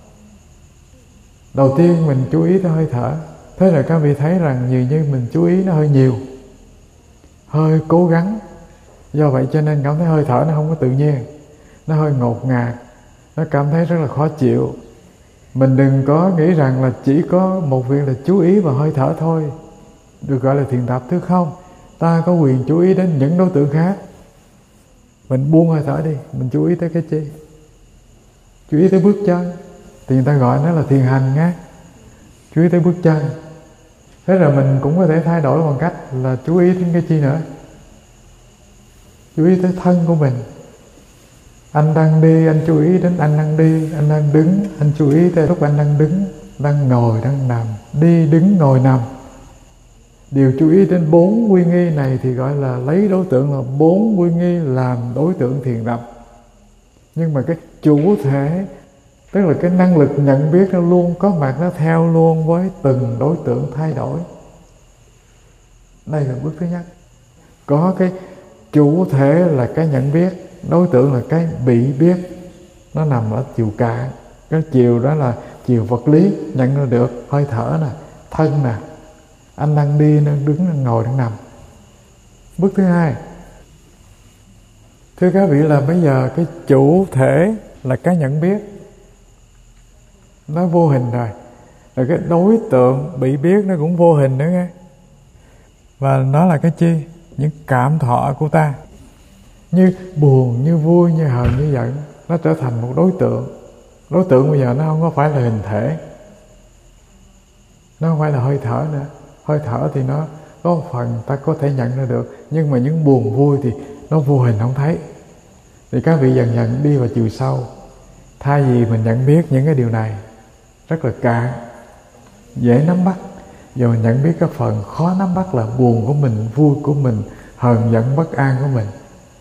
Đầu tiên mình chú ý tới hơi thở. Thế rồi các vị thấy rằng dường như mình chú ý nó hơi nhiều, hơi cố gắng. Do vậy cho nên cảm thấy hơi thở nó không có tự nhiên, nó hơi ngột ngạt, nó cảm thấy rất là khó chịu. Mình đừng có nghĩ rằng là chỉ có một việc là chú ý vào hơi thở thôi được gọi là thiền tập, thứ không. Ta có quyền chú ý đến những đối tượng khác. Mình buông hơi thở đi, mình chú ý tới cái chi? Chú ý tới bước chân, thì người ta gọi nó là thiền hành nhé. Chú ý tới bước chân. Thế rồi mình cũng có thể thay đổi bằng cách là chú ý đến cái chi nữa? Chú ý tới thân của mình. Anh đang đi, anh chú ý đến anh đang đi. Anh đang đứng, anh chú ý tới lúc anh đang đứng, đang ngồi, đang nằm. Đi, đứng, ngồi, nằm. Điều chú ý đến bốn quy nghi này thì gọi là lấy đối tượng là bốn quy nghi làm đối tượng thiền tập. Nhưng mà cái chủ thể, tức là cái năng lực nhận biết nó luôn có mặt, nó theo luôn với từng đối tượng thay đổi. Đây là bước thứ nhất. Có cái chủ thể là cái nhận biết, đối tượng là cái bị biết. Nó nằm ở chiều cạn. Cái chiều đó là chiều vật lý, nhận ra được hơi thở nè, thân nè, anh đang đi, đang đứng, đang ngồi, đang nằm. Bước thứ hai, thưa các vị, là bây giờ cái chủ thể là cái nhận biết, nó vô hình rồi. Rồi cái đối tượng bị biết nó cũng vô hình nữa nghe. Và nó là cái chi? Những cảm thọ của ta. Như buồn, như vui, như hờn, như giận, nó trở thành một đối tượng. Đối tượng bây giờ nó không có phải là hình thể, nó không phải là hơi thở nữa. Hơi thở thì nó có một phần ta có thể nhận ra được, nhưng mà những buồn vui thì nó vô hình không thấy. Thì các vị dần dần đi vào chiều sâu. Thay vì mình nhận biết những cái điều này rất là cạn, dễ nắm bắt, giờ mình nhận biết cái phần khó nắm bắt là buồn của mình, vui của mình, hờn giận bất an của mình.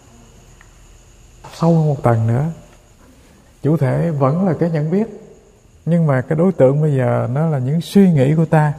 Sâu hơn một tầng nữa, chủ thể vẫn là cái nhận biết, nhưng mà cái đối tượng bây giờ nó là những suy nghĩ của ta.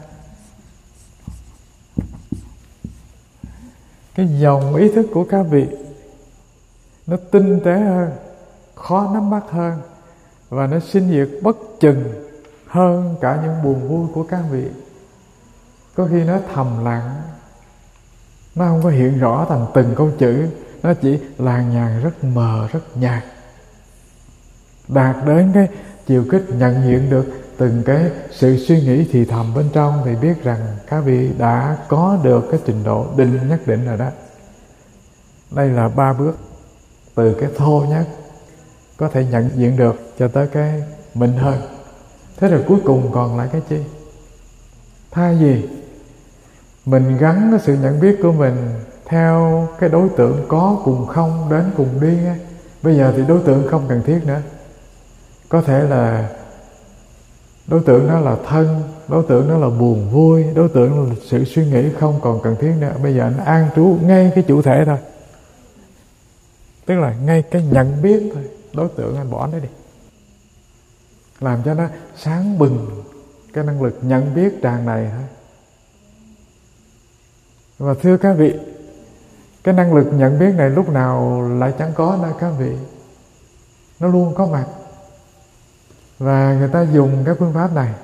Cái dòng ý thức của các vị nó tinh tế hơn, khó nắm bắt hơn, và nó sinh diệt bất chừng hơn cả những buồn vui của các vị. Có khi nó thầm lặng, nó không có hiện rõ thành từng câu chữ, nó chỉ làng nhàng, rất mờ, rất nhạt. Đạt đến cái chiều kích nhận diện được từng cái sự suy nghĩ thì thầm bên trong thì biết rằng các vị đã có được cái trình độ định nhất định rồi đó. Đây là ba bước, từ cái thô nhất có thể nhận diện được cho tới cái minh hơn. Thế rồi cuối cùng còn lại cái chi? Thay vì mình gắn cái sự nhận biết của mình theo cái đối tượng có cùng không đến cùng đi, bây giờ thì đối tượng không cần thiết nữa. Có thể là đối tượng đó là thân, đối tượng đó là buồn vui, đối tượng là sự suy nghĩ không còn cần thiết nữa. Bây giờ anh an trú ngay cái chủ thể thôi, tức là ngay cái nhận biết thôi. Đối tượng anh bỏ nó đi, làm cho nó sáng bừng cái năng lực nhận biết tràn này thôi. Và thưa các vị, cái năng lực nhận biết này lúc nào lại chẳng có nữa các vị. Nó luôn có mặt. Và người ta dùng cái phương pháp này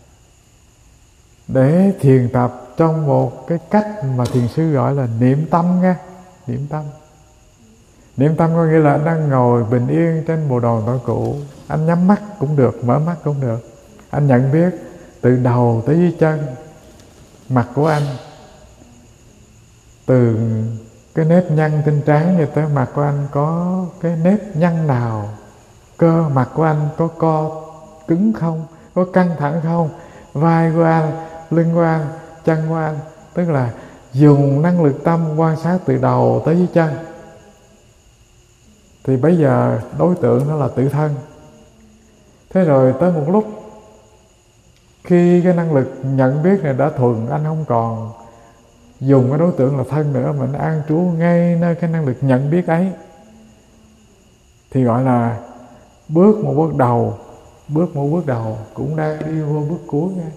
để thiền tập trong một cái cách mà thiền sư gọi là niệm tâm nha. Niệm tâm. Niệm tâm có nghĩa là anh đang ngồi bình yên trên bộ đoàn tội cụ. Anh nhắm mắt cũng được, mở mắt cũng được. Anh nhận biết từ đầu tới dưới chân, mặt của anh, từ cái nếp nhăn trên trán như tới mặt của anh có cái nếp nhăn nào, cơ mặt của anh có co cứng không, có căng thẳng không, vai của anh, lưng của anh, chân của anh. Tức là dùng năng lực tâm quan sát từ đầu tới dưới chân. Thì bây giờ đối tượng nó là tự thân. Thế rồi tới một lúc, khi cái năng lực nhận biết này đã thuần, anh không còn dùng cái đối tượng là thân nữa, mình an trú ngay nơi cái năng lực nhận biết ấy, thì gọi là bước một bước đầu. Bước một bước đầu cũng đang đi vô bước cuối nha.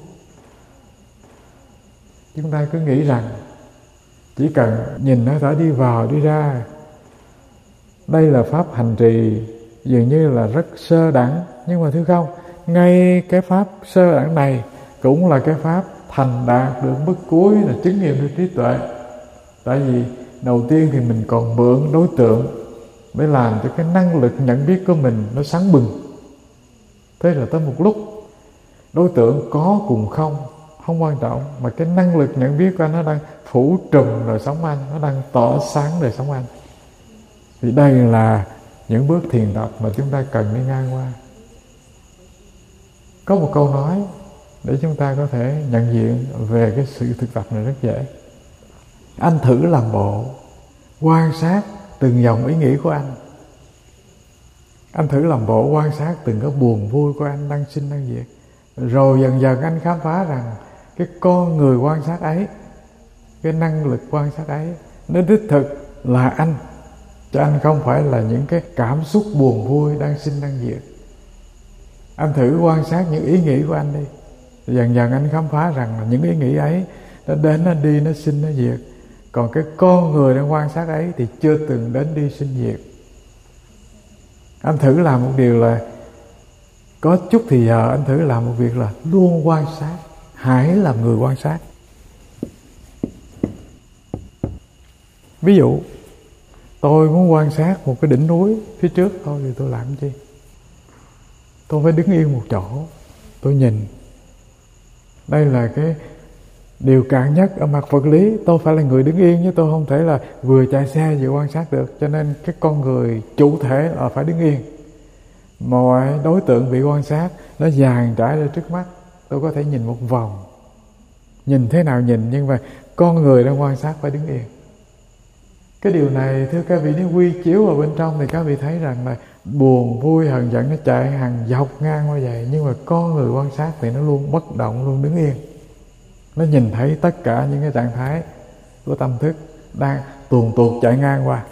Chúng ta cứ nghĩ rằng chỉ cần nhìn hơi thở đi vào đi ra, đây là pháp hành trì dường như là rất sơ đẳng. Nhưng mà thưa không, ngay cái pháp sơ đẳng này cũng là cái pháp thành đạt được bước cuối, là chứng nghiệm được trí tuệ. Tại vì đầu tiên thì mình còn mượn đối tượng để làm cho cái năng lực nhận biết của mình nó sáng bừng. Thế rồi tới một lúc, đối tượng có cùng không, không quan trọng, mà cái năng lực nhận biết của anh nó đang phủ trùm đời sống anh, nó đang tỏ sáng đời sống anh. Thì đây là những bước thiền tập mà chúng ta cần đi ngang qua. Có một câu nói để chúng ta có thể nhận diện về cái sự thực tập này rất dễ. Anh thử làm bộ, quan sát từng dòng ý nghĩ của anh. Anh thử làm bộ quan sát từng cái buồn vui của anh đang sinh đang diệt. Rồi dần dần anh khám phá rằng cái con người quan sát ấy, cái năng lực quan sát ấy, nó đích thực là anh, chứ anh không phải là những cái cảm xúc buồn vui đang sinh đang diệt. Anh thử quan sát những ý nghĩ của anh đi. Dần dần anh khám phá rằng là những ý nghĩ ấy nó đến, nó đi, nó sinh, nó diệt. Còn cái con người đang quan sát ấy thì chưa từng đến đi sinh diệt. Anh thử làm một điều là có chút thì giờ anh thử làm một việc là luôn quan sát. Hãy làm người quan sát. Ví dụ tôi muốn quan sát một cái đỉnh núi phía trước thôi thì tôi làm cái gì? Tôi phải đứng yên một chỗ, tôi nhìn. Đây là cái điều cạn nhất ở mặt vật lý. Tôi phải là người đứng yên, chứ tôi không thể là vừa chạy xe vừa quan sát được. Cho nên cái con người chủ thể là phải đứng yên. Mọi đối tượng bị quan sát nó dàn trải ra trước mắt, tôi có thể nhìn một vòng. Nhìn thế nào nhìn, nhưng mà con người đang quan sát phải đứng yên. Cái điều này thưa các vị, nếu quy chiếu vào bên trong thì các vị thấy rằng là buồn, vui, hờn giận nó chạy hàng dọc ngang qua vậy. Nhưng mà con người quan sát thì nó luôn bất động, luôn đứng yên. Nó nhìn thấy tất cả những cái trạng thái của tâm thức đang tuồn tuột chạy ngang qua.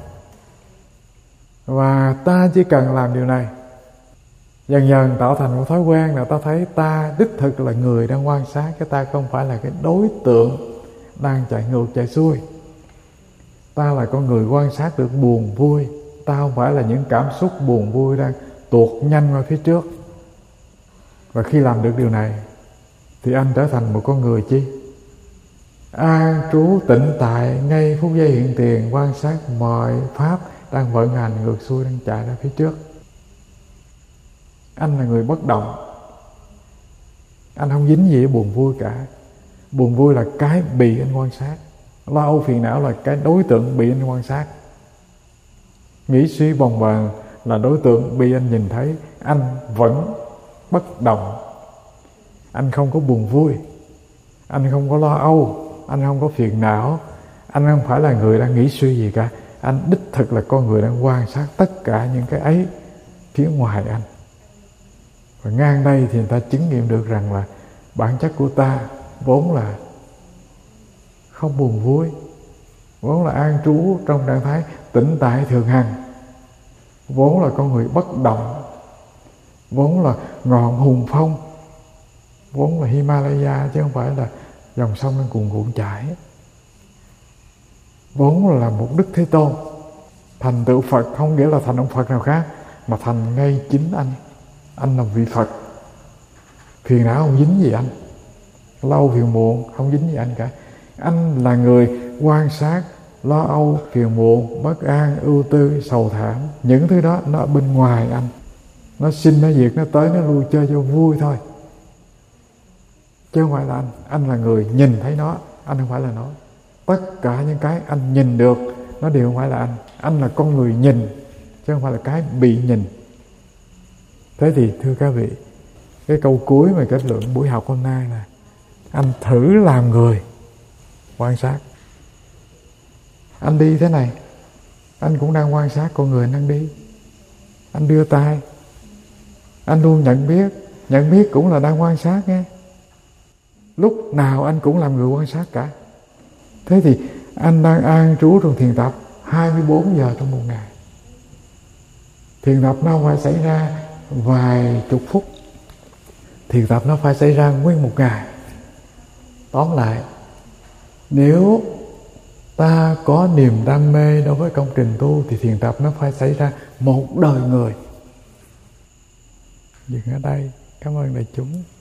Và ta chỉ cần làm điều này, dần dần tạo thành một thói quen là ta thấy ta đích thực là người đang quan sát, cái ta không phải là cái đối tượng đang chạy ngược chạy xuôi. Ta là con người quan sát được buồn vui, ta không phải là những cảm xúc buồn vui đang tuột nhanh qua phía trước. Và khi làm được điều này thì anh trở thành một con người chi? An trú tĩnh tại ngay phút giây hiện tiền, quan sát mọi pháp đang vận hành ngược xuôi, đang chạy ra phía trước. Anh là người bất động. Anh không dính gì với buồn vui cả. Buồn vui là cái bị anh quan sát, lo âu phiền não là cái đối tượng bị anh quan sát, nghĩ suy bồng bềnh là đối tượng bị anh nhìn thấy. Anh vẫn bất động, anh không có buồn vui, anh không có lo âu, anh không có phiền não, anh không phải là người đang nghĩ suy gì cả. Anh đích thực là con người đang quan sát tất cả những cái ấy phía ngoài anh. Và ngang đây thì người ta chứng nghiệm được rằng là bản chất của ta vốn là không buồn vui, vốn là an trú trong trạng thái tĩnh tại thường hằng, vốn là con người bất động, vốn là ngọn hùng phong, vốn là Himalaya chứ không phải là dòng sông đang cuồn cuộn chảy, vốn là một Đức Thế Tôn. Thành tựu Phật không nghĩa là thành ông Phật nào khác, mà thành ngay chính anh. Anh là vị Phật. Phiền não không dính gì anh, lâu phiền muộn không dính gì anh cả. Anh là người quan sát lo âu, phiền muộn, bất an, ưu tư, sầu thảm. Những thứ đó nó ở bên ngoài anh, nó sinh, nó diệt, nó tới, nó lui, chơi cho vui thôi, chứ không phải là anh. Anh là người nhìn thấy nó, anh không phải là nó. Tất cả những cái anh nhìn được nó đều không phải là anh. Anh là con người nhìn, chứ không phải là cái bị nhìn. Thế thì thưa các vị, cái câu cuối mà kết luận buổi học hôm nay là anh thử làm người quan sát. Anh đi thế này, anh cũng đang quan sát con người anh đang đi. Anh đưa tay, anh luôn nhận biết. Nhận biết cũng là đang quan sát nghe. Lúc nào anh cũng làm người quan sát cả. Thế thì anh đang an trú trong thiền tập hai mươi bốn giờ trong một ngày. Thiền tập nó không phải xảy ra vài chục phút, thiền tập nó phải xảy ra nguyên một ngày. Tóm lại, nếu ta có niềm đam mê đối với công trình tu thì thiền tập nó phải xảy ra một đời người. Dừng ở đây. Cảm ơn đại chúng.